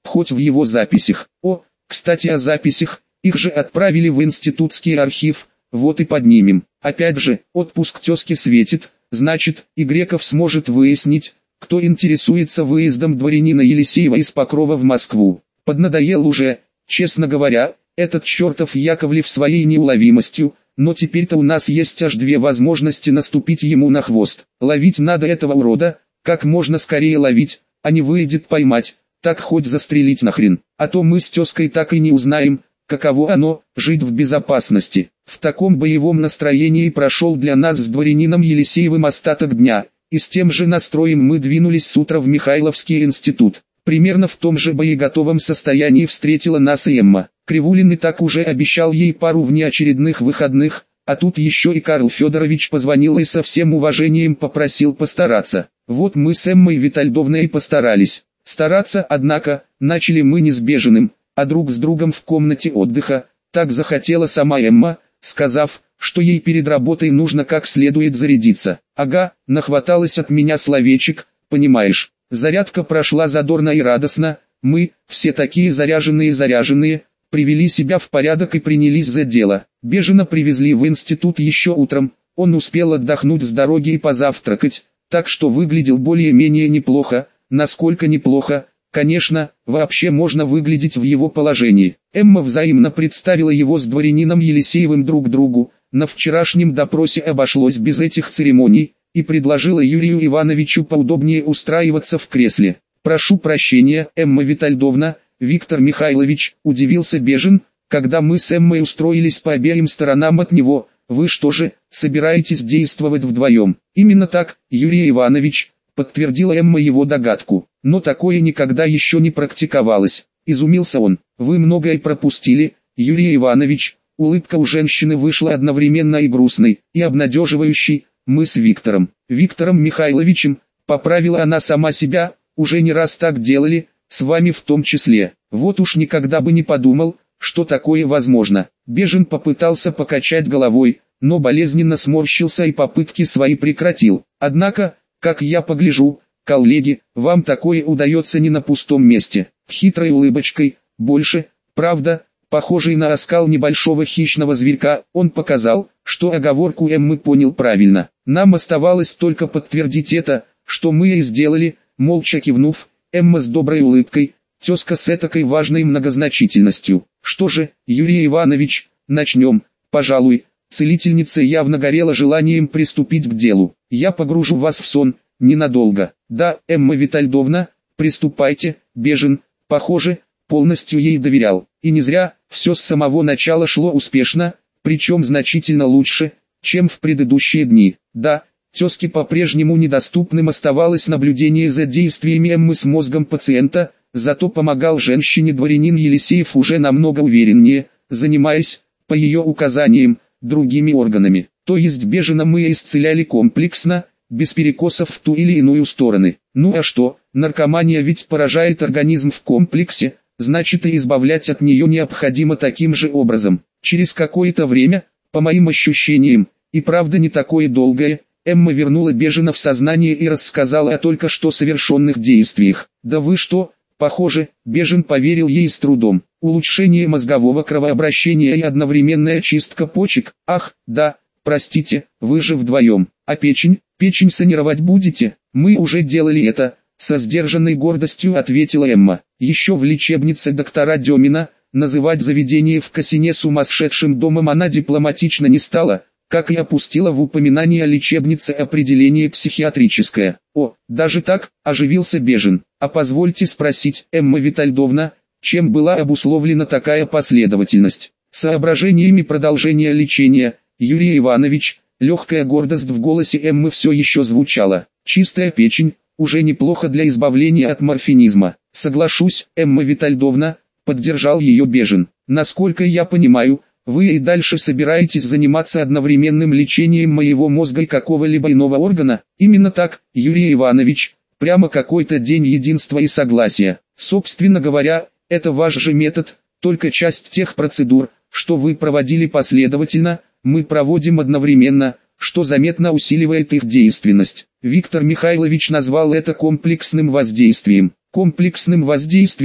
хоть в его записях. О, кстати о записях, их же отправили в институтский архив, вот и поднимем. Опять же, отпуск тезки светит, значит, и Греков сможет выяснить, кто интересуется выездом дворянина Елисеева из Покрова в Москву. Поднадоел уже, честно говоря, этот чертов Яковлев своей неуловимостью, но теперь-то у нас есть аж две возможности наступить ему на хвост. Ловить надо этого урода, как можно скорее ловить, а не выйдет поймать, так хоть застрелить нахрен. А то мы с тезкой так и не узнаем, каково оно, жить в безопасности. В таком боевом настроении прошел для нас с дворянином Елисеевым остаток дня, и с тем же настроем мы двинулись с утра в Михайловский институт. Примерно в том же боеготовом состоянии встретила нас и Эмма. Кривулин и так уже обещал ей пару внеочередных выходных, а тут еще и Карл Федорович позвонил и со всем уважением попросил постараться. Вот мы с Эммой Витальдовной и постарались. Стараться, однако, начали мы не с Бежиным, а друг с другом в комнате отдыха. Так захотела сама Эмма, сказав, что ей перед работой нужно как следует зарядиться. Ага, нахваталась от меня словечек, понимаешь. Зарядка прошла задорно и радостно, мы, все такие заряженные-заряженные, привели себя в порядок и принялись за дело. Бежина привезли в институт еще утром, он успел отдохнуть с дороги и позавтракать, так что выглядел более-менее неплохо, насколько неплохо, конечно, вообще можно выглядеть в его положении. Эмма взаимно представила его с дворянином Елисеевым друг другу, на вчерашнем допросе обошлось без этих церемоний, и предложила Юрию Ивановичу поудобнее устраиваться в кресле. «Прошу прощения, Эмма Витальдовна, Виктор Михайлович», — удивился Бежин, когда мы с Эммой устроились по обеим сторонам от него. «Вы что же, собираетесь действовать вдвоем?» «Именно так, Юрий Иванович», — подтвердила Эмма его догадку. «Но такое никогда еще не практиковалось», — изумился он. «Вы многое пропустили, Юрий Иванович». Улыбка у женщины вышла одновременно и грустной, и обнадеживающей. «Мы с Виктором, Виктором Михайловичем», — поправила она сама себя, «уже не раз так делали, с вами в том числе. Вот уж никогда бы не подумал, что такое возможно». Бежин попытался покачать головой, но болезненно сморщился и попытки свои прекратил. «Однако, как я погляжу, коллеги, вам такое удается не на пустом месте». Хитрой улыбочкой, больше, правда, похожий на оскал небольшого хищного зверька, он показал, что оговорку Эммы понял правильно. Нам оставалось только подтвердить это, что мы и сделали, молча кивнув. Эмма с доброй улыбкой, тезка с этакой важной многозначительностью. «Что же, Юрий Иванович, начнем, пожалуй». Целительница явно горела желанием приступить к делу. «Я погружу вас в сон, ненадолго». «Да, Эмма Витальдовна, приступайте». Бежин, похоже, полностью ей доверял. И не зря, все с самого начала шло успешно, причем значительно лучше, чем в предыдущие дни. Да, тезке по-прежнему недоступным оставалось наблюдение за действиями Эммы с мозгом пациента, зато помогал женщине дворянин Елисеев уже намного увереннее, занимаясь, по ее указаниям, другими органами. То есть Бежина мы исцеляли комплексно, без перекосов в ту или иную стороны. Ну а что, наркомания ведь поражает организм в комплексе, значит и избавлять от нее необходимо таким же образом. Через какое-то время, по моим ощущениям, и правда не такое долгое, Эмма вернула Бежина в сознание и рассказала о только что совершенных действиях. «Да вы что?» Похоже, Бежин поверил ей с трудом. «Улучшение мозгового кровообращения и одновременная чистка почек. Ах, да, простите, вы же вдвоем. А печень? Печень санировать будете?» «Мы уже делали это», — со сдержанной гордостью ответила Эмма. «Еще в лечебнице доктора Демина, называть заведение в Косине сумасшедшим домом она дипломатично не стала, как и опустила в упоминание о лечебнице определение психиатрическое». «О, даже так?» – оживился Бежин. «А позвольте спросить, Эмма Витальдовна, чем была обусловлена такая последовательность?» «Соображениями продолжения лечения, Юрий Иванович». Легкая гордость в голосе Эммы все еще звучала. «Чистая печень, уже неплохо для избавления от морфинизма». «Соглашусь, Эмма Витальдовна», – поддержал ее Бежин. «Насколько я понимаю, вы и дальше собираетесь заниматься одновременным лечением моего мозга и какого-либо иного органа?» «Именно так, Юрий Иванович, прямо какой-то день единства и согласия. Собственно говоря, это ваш же метод, только часть тех процедур, что вы проводили последовательно, мы проводим одновременно, что заметно усиливает их действенность». Виктор Михайлович назвал это комплексным воздействием. «Комплексным воздействием»,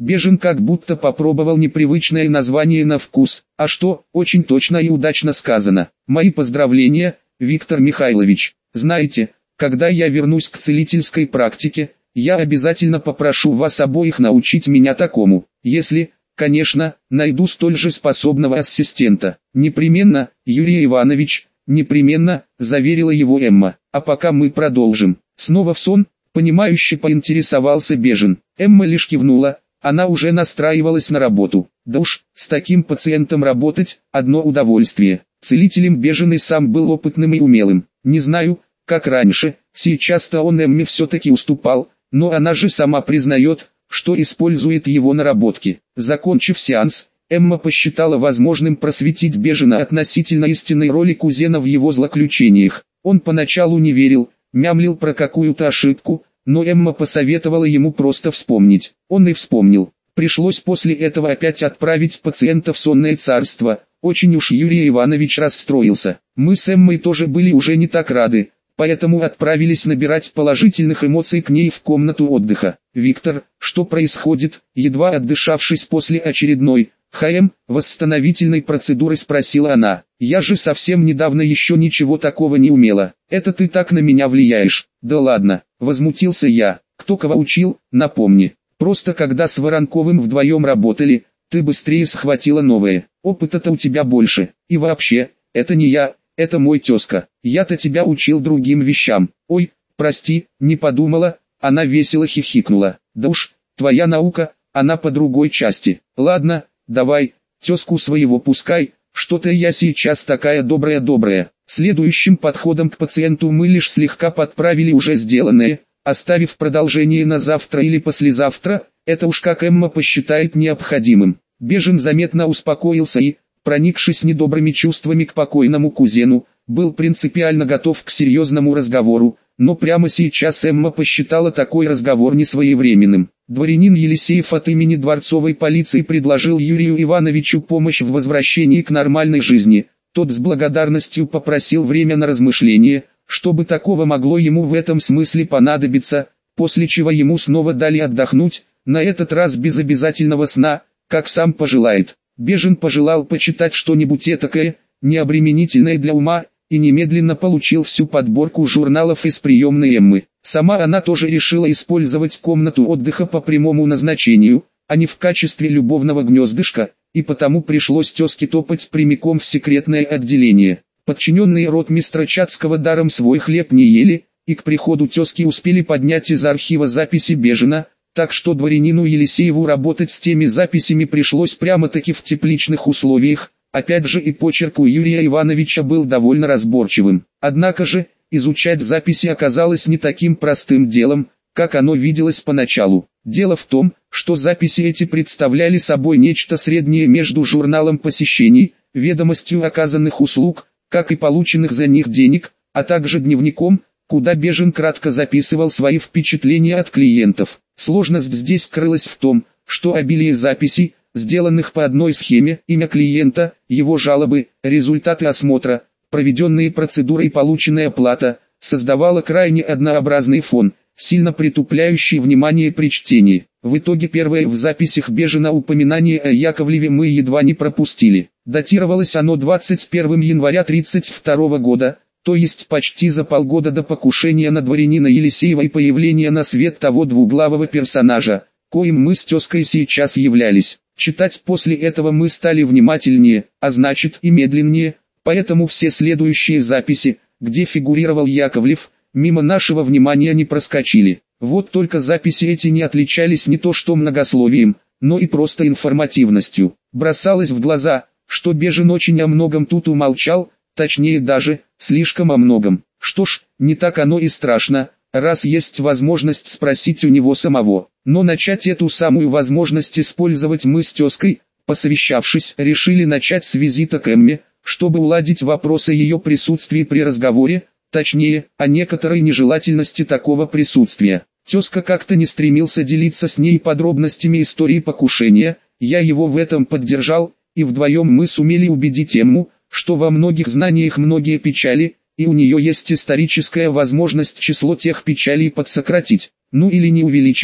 Бежин как будто попробовал непривычное название на вкус. А что, очень точно и удачно сказано. Мои поздравления, Виктор Михайлович. Знаете, когда я вернусь к целительской практике, я обязательно попрошу вас обоих научить меня такому. Если, конечно, найду столь же способного ассистента. Непременно, Юрий Иванович, непременно, заверила его Эмма. А пока мы продолжим. Снова в сон, понимающе поинтересовался Бежин. Эмма лишь кивнула, она уже настраивалась на работу. Да уж, с таким пациентом работать – одно удовольствие. Целителем Бежин и сам был опытным и умелым. Не знаю, как раньше, сейчас-то он Эмме все-таки уступал, но она же сама признает, что использует его наработки. Закончив сеанс, Эмма посчитала возможным просветить Бежина относительно истинной роли кузена в его злоключениях. Он поначалу не верил, мямлил про какую-то ошибку, но Эмма посоветовала ему просто вспомнить. Он и вспомнил. Пришлось после этого опять отправить пациента в сонное царство. Очень уж Юрий Иванович расстроился. Мы с Эммой тоже были уже не так рады, поэтому отправились набирать положительных эмоций к ней в комнату отдыха. «Виктор, что происходит?» Едва отдышавшись после очередной ХМ, восстановительной процедуры, спросила она. «Я же совсем недавно еще ничего такого не умела. Это ты так на меня влияешь?» «Да ладно», возмутился я. «Кто кого учил, напомни. Просто когда с Воронковым вдвоем работали, ты быстрее схватила новое. Опыта-то у тебя больше. И вообще, это не я, это мой тезка. Я-то тебя учил другим вещам». «Ой, прости, не подумала», она весело хихикнула. «Да уж, твоя наука, она по другой части. Ладно, давай, тезку своего пускай, что-то я сейчас такая добрая-добрая». Следующим подходом к пациенту мы лишь слегка подправили уже сделанное, оставив продолжение на завтра или послезавтра, это уж как Эмма посчитает необходимым. Бежин заметно успокоился и, проникшись недобрыми чувствами к покойному кузену, был принципиально готов к серьезному разговору, но прямо сейчас Эмма посчитала такой разговор несвоевременным. Дворянин Елисеев от имени дворцовой полиции предложил Юрию Ивановичу помощь в возвращении к нормальной жизни. Тот с благодарностью попросил время на размышление, чтобы такого могло ему в этом смысле понадобиться, после чего ему снова дали отдохнуть, на этот раз без обязательного сна, как сам пожелает. Бежин пожелал почитать что-нибудь этакое, необременительное для ума, и немедленно получил всю подборку журналов из приемной Эммы. Сама она тоже решила использовать комнату отдыха по прямому назначению, а не в качестве любовного гнездышка, и потому пришлось тезке топать прямиком в секретное отделение. Подчиненные ротмистра Чацкого даром свой хлеб не ели, и к приходу тезки успели поднять из архива записи Бежина, так что дворянину Елисееву работать с теми записями пришлось прямо-таки в тепличных условиях. Опять же и почерк у Юрия Ивановича был довольно разборчивым. Однако же, изучать записи оказалось не таким простым делом, как оно виделось поначалу. Дело в том, что записи эти представляли собой нечто среднее между журналом посещений, ведомостью оказанных услуг, как и полученных за них денег, а также дневником, куда Бежин кратко записывал свои впечатления от клиентов. Сложность здесь крылась в том, что обилие записей, сделанных по одной схеме, имя клиента, его жалобы, результаты осмотра, проведенные процедуры и полученная плата, создавало крайне однообразный фон, сильно притупляющий внимание при чтении. В итоге первое в записях Бежина упоминание о Яковлеве мы едва не пропустили. Датировалось оно двадцать первого января тридцать второго года, то есть почти за полгода до покушения на дворянина Елисеева и появления на свет того двуглавого персонажа, коим мы с тезкой сейчас являлись. Читать после этого мы стали внимательнее, а значит и медленнее, поэтому все следующие записи, где фигурировал Яковлев, мимо нашего внимания не проскочили. Вот только записи эти не отличались не то что многословием, но и просто информативностью. Бросалось в глаза, что Бежин очень о многом тут умолчал, точнее даже, слишком о многом. Что ж, не так оно и страшно, раз есть возможность спросить у него самого. Но начать эту самую возможность использовать мы с тезкой, посовещавшись, решили начать с визита к Эмме, чтобы уладить вопрос о ее присутствии при разговоре, точнее, о некоторой нежелательности такого присутствия. Тезка как-то не стремился делиться с ней подробностями истории покушения, я его в этом поддержал, и вдвоем мы сумели убедить Эмму, что во многих знаниях многие печали, и у нее есть историческая возможность число тех печалей подсократить, ну или не увеличивать,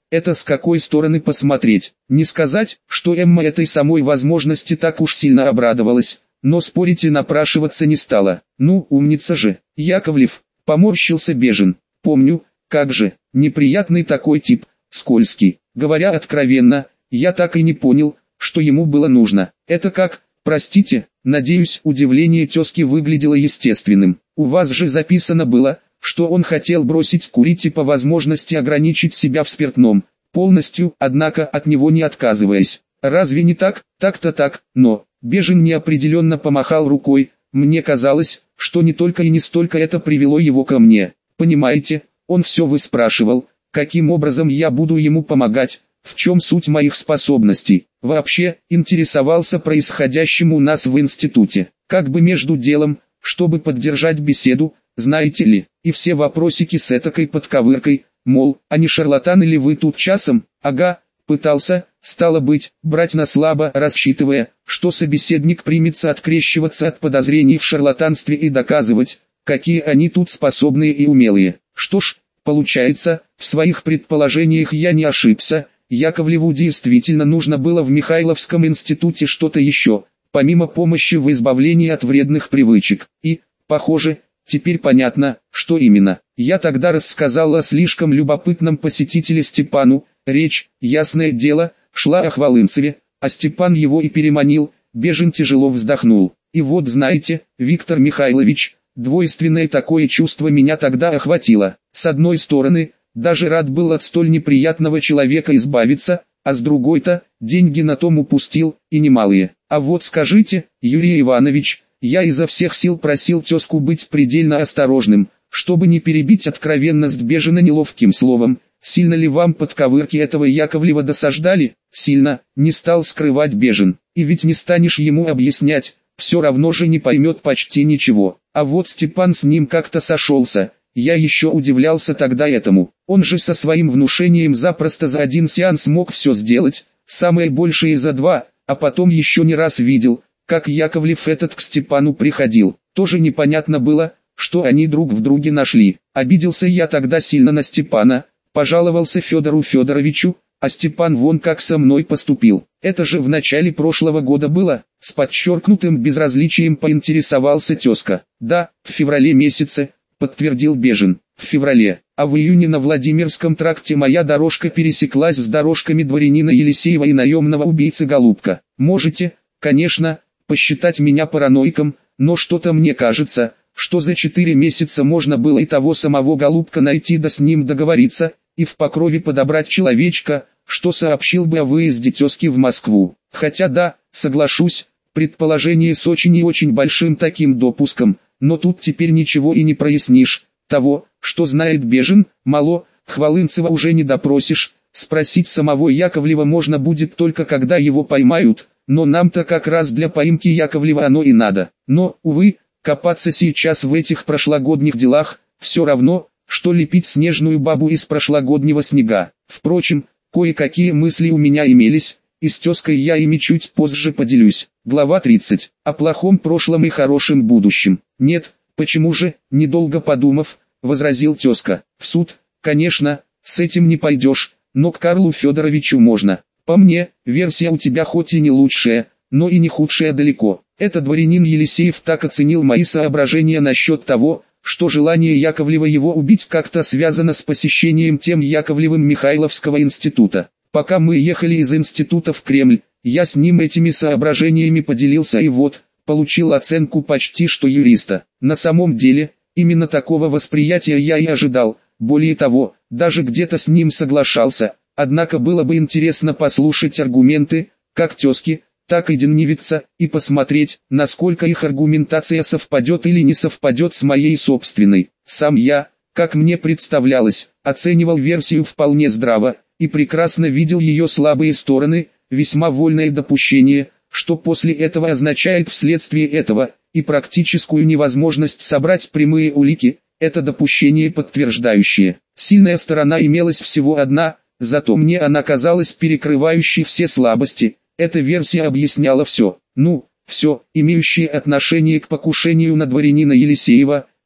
Это с какой стороны посмотреть? Не сказать, что Эмма этой самой возможности так уж сильно обрадовалась, но спорить и напрашиваться не стала. Ну, умница же. Яковлев, поморщился Бежин. Помню, как же, неприятный такой тип, скользкий. Говоря откровенно, я так и не понял, что ему было нужно. Это как, простите, надеюсь, удивление тезки выглядело естественным. У вас же записано было, что он хотел бросить курить и по возможности ограничить себя в спиртном, полностью, однако, от него не отказываясь. Разве не так? Так-то так, но... Бежин неопределенно помахал рукой. Мне казалось, что не только и не столько это привело его ко мне. Понимаете, он все выспрашивал, каким образом я буду ему помогать, в чем суть моих способностей. Вообще, интересовался происходящим у нас в институте. Как бы между делом, чтобы поддержать беседу, знаете ли, и все вопросики с этакой подковыркой, мол, а не шарлатаны ли вы тут часом? Ага, пытался, стало быть, брать на слабо, рассчитывая, что собеседник примется открещиваться от подозрений в шарлатанстве и доказывать, какие они тут способные и умелые. Что ж, получается, в своих предположениях я не ошибся. Яковлеву действительно нужно было в Михайловском институте что-то еще, помимо помощи в избавлении от вредных привычек. И, похоже, теперь понятно, что именно. Я тогда рассказал о слишком любопытном посетителе Степану. Речь, ясное дело, шла о Хвалынцеве, а Степан его и переманил. Бежин тяжело вздохнул. И вот знаете, Виктор Михайлович, двойственное такое чувство меня тогда охватило. С одной стороны, даже рад был от столь неприятного человека избавиться, а с другой-то, деньги на том упустил, и немалые. А вот скажите, Юрий Иванович, я изо всех сил просил тезку быть предельно осторожным, чтобы не перебить откровенность Бежина неловким словом. Сильно ли вам подковырки этого Яковлева досаждали? Сильно, не стал скрывать Бежин. И ведь не станешь ему объяснять, все равно же не поймет почти ничего. А вот Степан с ним как-то сошелся. Я еще удивлялся тогда этому. Он же со своим внушением запросто за один сеанс мог все сделать, самое большее за два, а потом еще не раз видел, как Яковлев этот к Степану приходил. Тоже непонятно было, что они друг в друге нашли. Обиделся я тогда сильно на Степана, пожаловался Федору Федоровичу, а Степан вон как со мной поступил. Это же в начале прошлого года было. С подчеркнутым безразличием поинтересовался тезка. Да, в феврале месяце, подтвердил Бежин. В феврале, а в июне на Владимирском тракте моя дорожка пересеклась с дорожками дворянина Елисеева и наемного убийцы Голубка. Можете, конечно, посчитать меня параноиком, но что-то мне кажется, что за четыре месяца можно было и того самого Голубка найти да с ним договориться, и в Покрове подобрать человечка, что сообщил бы о выезде тезки в Москву. Хотя да, соглашусь, предположение с очень и очень большим таким допуском, но тут теперь ничего и не прояснишь. Того, что знает Бежин, мало, Хвалынцева уже не допросишь, спросить самого Яковлева можно будет только когда его поймают, но нам-то как раз для поимки Яковлева оно и надо. Но, увы, копаться сейчас в этих прошлогодних делах, все равно, что лепить снежную бабу из прошлогоднего снега. Впрочем, кое-какие мысли у меня имелись, и с тезкой я ими чуть позже поделюсь. Глава тридцать. О плохом прошлом и хорошем будущем. Нет, почему же, недолго подумав, возразил тезка. В суд, конечно, с этим не пойдешь, но к Карлу Федоровичу можно. По мне, версия у тебя хоть и не лучшая, но и не худшая далеко. Это дворянин Елисеев так оценил мои соображения насчет того, что желание Яковлева его убить как-то связано с посещением тем Яковлевым Михайловского института. Пока мы ехали из института в Кремль, я с ним этими соображениями поделился и вот, получил оценку почти что юриста. На самом деле, именно такого восприятия я и ожидал, более того, даже где-то с ним соглашался, однако было бы интересно послушать аргументы, как тезки, так и Деннивица, и посмотреть, насколько их аргументация совпадет или не совпадет с моей собственной. Сам я, как мне представлялось, оценивал версию вполне здраво, и прекрасно видел ее слабые стороны, весьма вольное допущение, что после этого означает вследствие этого, и практическую невозможность собрать прямые улики, это допущение подтверждающее. Сильная сторона имелась всего одна, зато мне она казалась перекрывающей все слабости. Эта версия объясняла все, ну, все, имеющее отношение к покушению на дворянина Елисеева,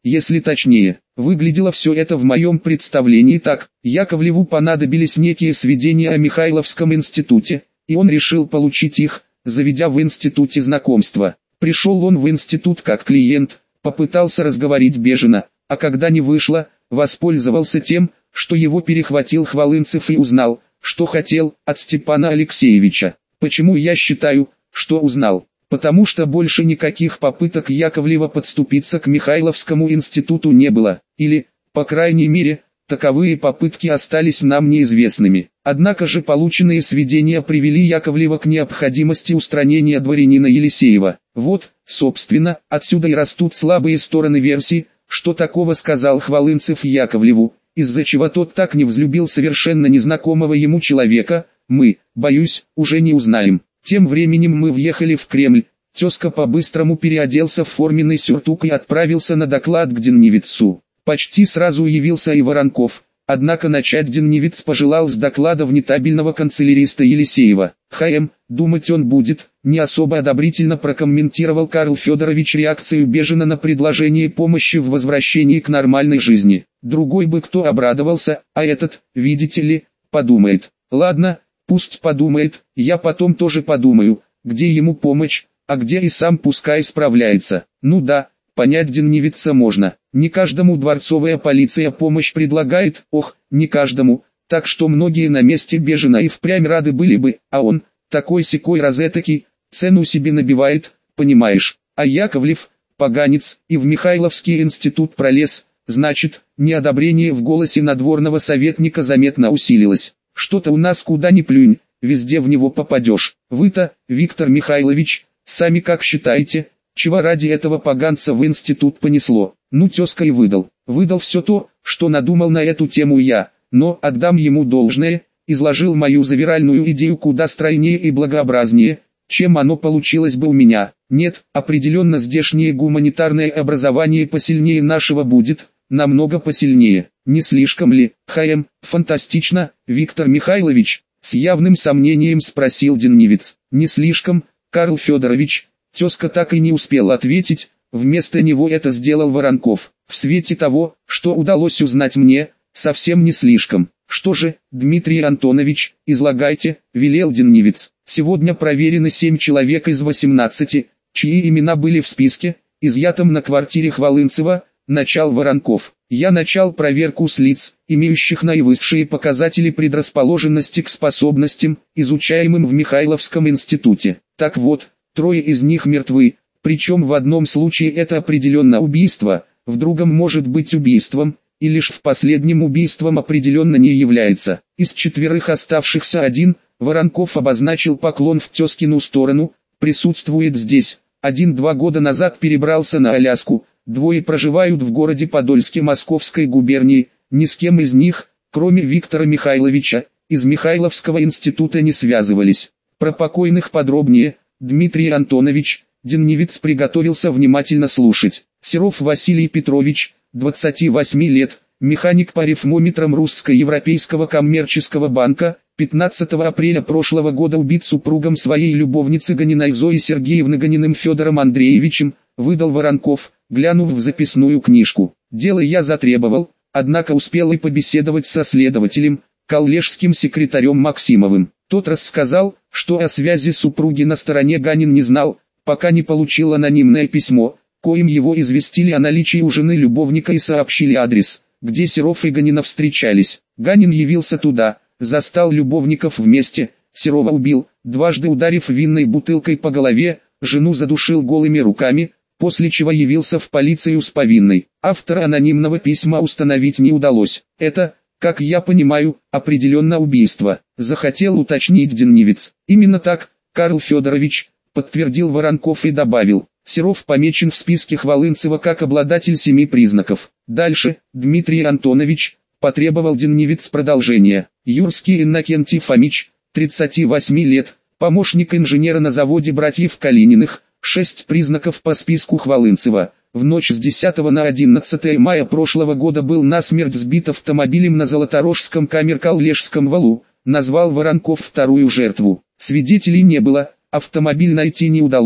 если точнее. Выглядело все это в моем представлении так: Яковлеву понадобились некие сведения о Михайловском институте, и он решил получить их, заведя в институте знакомства. Пришел он в институт как клиент, попытался разговорить Бежина, а когда не вышло, воспользовался тем, что его перехватил Хвалынцев и узнал, что хотел, от Степана Алексеевича. Почему я считаю, что узнал? Потому что больше никаких попыток Яковлева подступиться к Михайловскому институту не было, или, по крайней мере, таковые попытки остались нам неизвестными. Однако же полученные сведения привели Яковлева к необходимости устранения дворянина Елисеева. Вот, собственно, отсюда и растут слабые стороны версии, что такого сказал Хвалынцев Яковлеву, из-за чего тот так не взлюбил совершенно незнакомого ему человека, мы, боюсь, уже не узнаем. Тем временем мы въехали в Кремль, тезка по-быстрому переоделся в форменный сюртук и отправился на доклад к Денневицу. Почти сразу явился и Воронков, однако начать Денневиц пожелал с доклада внетабельного канцеляриста Елисеева. «ХМ, думать он будет», не особо одобрительно прокомментировал Карл Федорович реакцию Бежина на предложение помощи в возвращении к нормальной жизни. Другой бы кто обрадовался, а этот, видите ли, подумает. Ладно, пусть подумает, я потом тоже подумаю, где ему помощь, а где и сам пускай справляется. Ну да, понять Денневица можно. Не каждому дворцовая полиция помощь предлагает, ох, не каждому, так что многие на месте Бежина и впрямь рады были бы, а он, такой-сякой розетокий, цену себе набивает, понимаешь. А Яковлев, поганец, и в Михайловский институт пролез, значит, неодобрение в голосе надворного советника заметно усилилось. Что-то у нас куда ни плюнь, везде в него попадешь. Вы-то, Виктор Михайлович, сами как считаете, чего ради этого поганца в институт понесло? Ну тезка и выдал. Выдал все то, что надумал на эту тему я, но отдам ему должное, изложил мою завиральную идею куда стройнее и благообразнее, чем оно получилось бы у меня. Нет, определенно здешнее гуманитарное образование посильнее нашего будет, намного посильнее. Не слишком ли, ХМ, фантастично, Виктор Михайлович? С явным сомнением спросил Денневиц. Не слишком, Карл Федорович. Тезка так и не успел ответить, вместо него это сделал Воронков. В свете того, что удалось узнать мне, совсем не слишком. Что же, Дмитрий Антонович, излагайте, велел Денневиц. Сегодня проверены семь человек из восемнадцати, чьи имена были в списке, изъятом на квартире Хвалынцева, начал Воронков. Я начал проверку с лиц, имеющих наивысшие показатели предрасположенности к способностям, изучаемым в Михайловском институте. Так вот, трое из них мертвы, причем в одном случае это определенно убийство, в другом может быть убийством, и лишь в последнем убийством определенно не является. Из четверых оставшихся один, Воронков обозначил поклон в тезкину сторону, присутствует здесь, один два года назад перебрался на Аляску, двое проживают в городе Подольске Московской губернии, ни с кем из них, кроме Виктора Михайловича, из Михайловского института не связывались. Про покойных подробнее, Дмитрий Антонович. Денневиц приготовился внимательно слушать. Серов Василий Петрович, двадцати восьми лет, механик по рифмометрам Русско-Европейского коммерческого банка, пятнадцатого апреля прошлого года убит супругом своей любовницы Ганиной Зои Сергеевны Ганиным Федором Андреевичем, выдал Воронков, глянув в записную книжку. Дело я затребовал, однако успел и побеседовать со следователем, коллежским секретарем Максимовым. Тот рассказал, что о связи супруги на стороне Ганин не знал, пока не получил анонимное письмо, коим его известили о наличии у жены любовника и сообщили адрес, где Серов и Ганина встречались. Ганин явился туда, застал любовников вместе, Серова убил, дважды ударив винной бутылкой по голове, жену задушил голыми руками, после чего явился в полицию с повинной. Автора анонимного письма установить не удалось. Это, как я понимаю, определенно убийство, захотел уточнить Денневиц. Именно так, Карл Федорович, подтвердил Воронков и добавил. Серов помечен в списке Хвалынцева как обладатель семи признаков. Дальше, Дмитрий Антонович, потребовал Денневиц продолжения. Юрский Иннокентий Фомич, тридцати восьми лет, помощник инженера на заводе братьев Калининых, шесть признаков по списку Хвалынцева. В ночь с десятого на одиннадцатое мая прошлого года был насмерть сбит автомобилем на Золоторожском Камер-Каллежском валу, назвал Воронков вторую жертву. Свидетелей не было, автомобиль найти не удалось,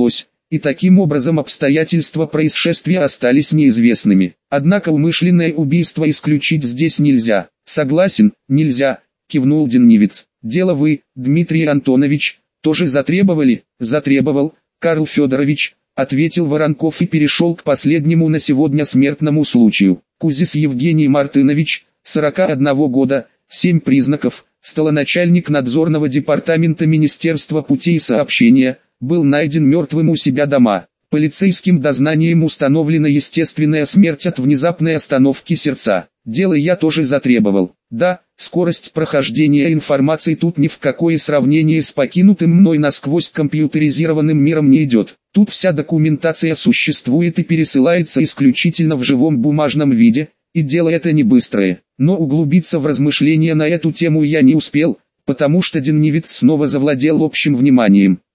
и таким образом обстоятельства происшествия остались неизвестными. Однако умышленное убийство исключить здесь нельзя. Согласен, нельзя, кивнул Денивец. Дело вы, Дмитрий Антонович, тоже затребовали? Затребовал, Карл Федорович, ответил Воронков и перешел к последнему на сегодня смертному случаю. Кузис Евгений Мартынович, сорока одного года, семь признаков, столоначальник надзорного департамента Министерства путей сообщения, был найден мертвым у себя дома. Полицейским дознанием установлена естественная смерть от внезапной остановки сердца. Дело я тоже затребовал. Да, скорость прохождения информации тут ни в какое сравнение с покинутым мной насквозь компьютеризированным миром не идет. Тут вся документация существует и пересылается исключительно в живом бумажном виде, и дело это не быстрое. Но углубиться в размышления на эту тему я не успел, потому что Денивец снова завладел общим вниманием.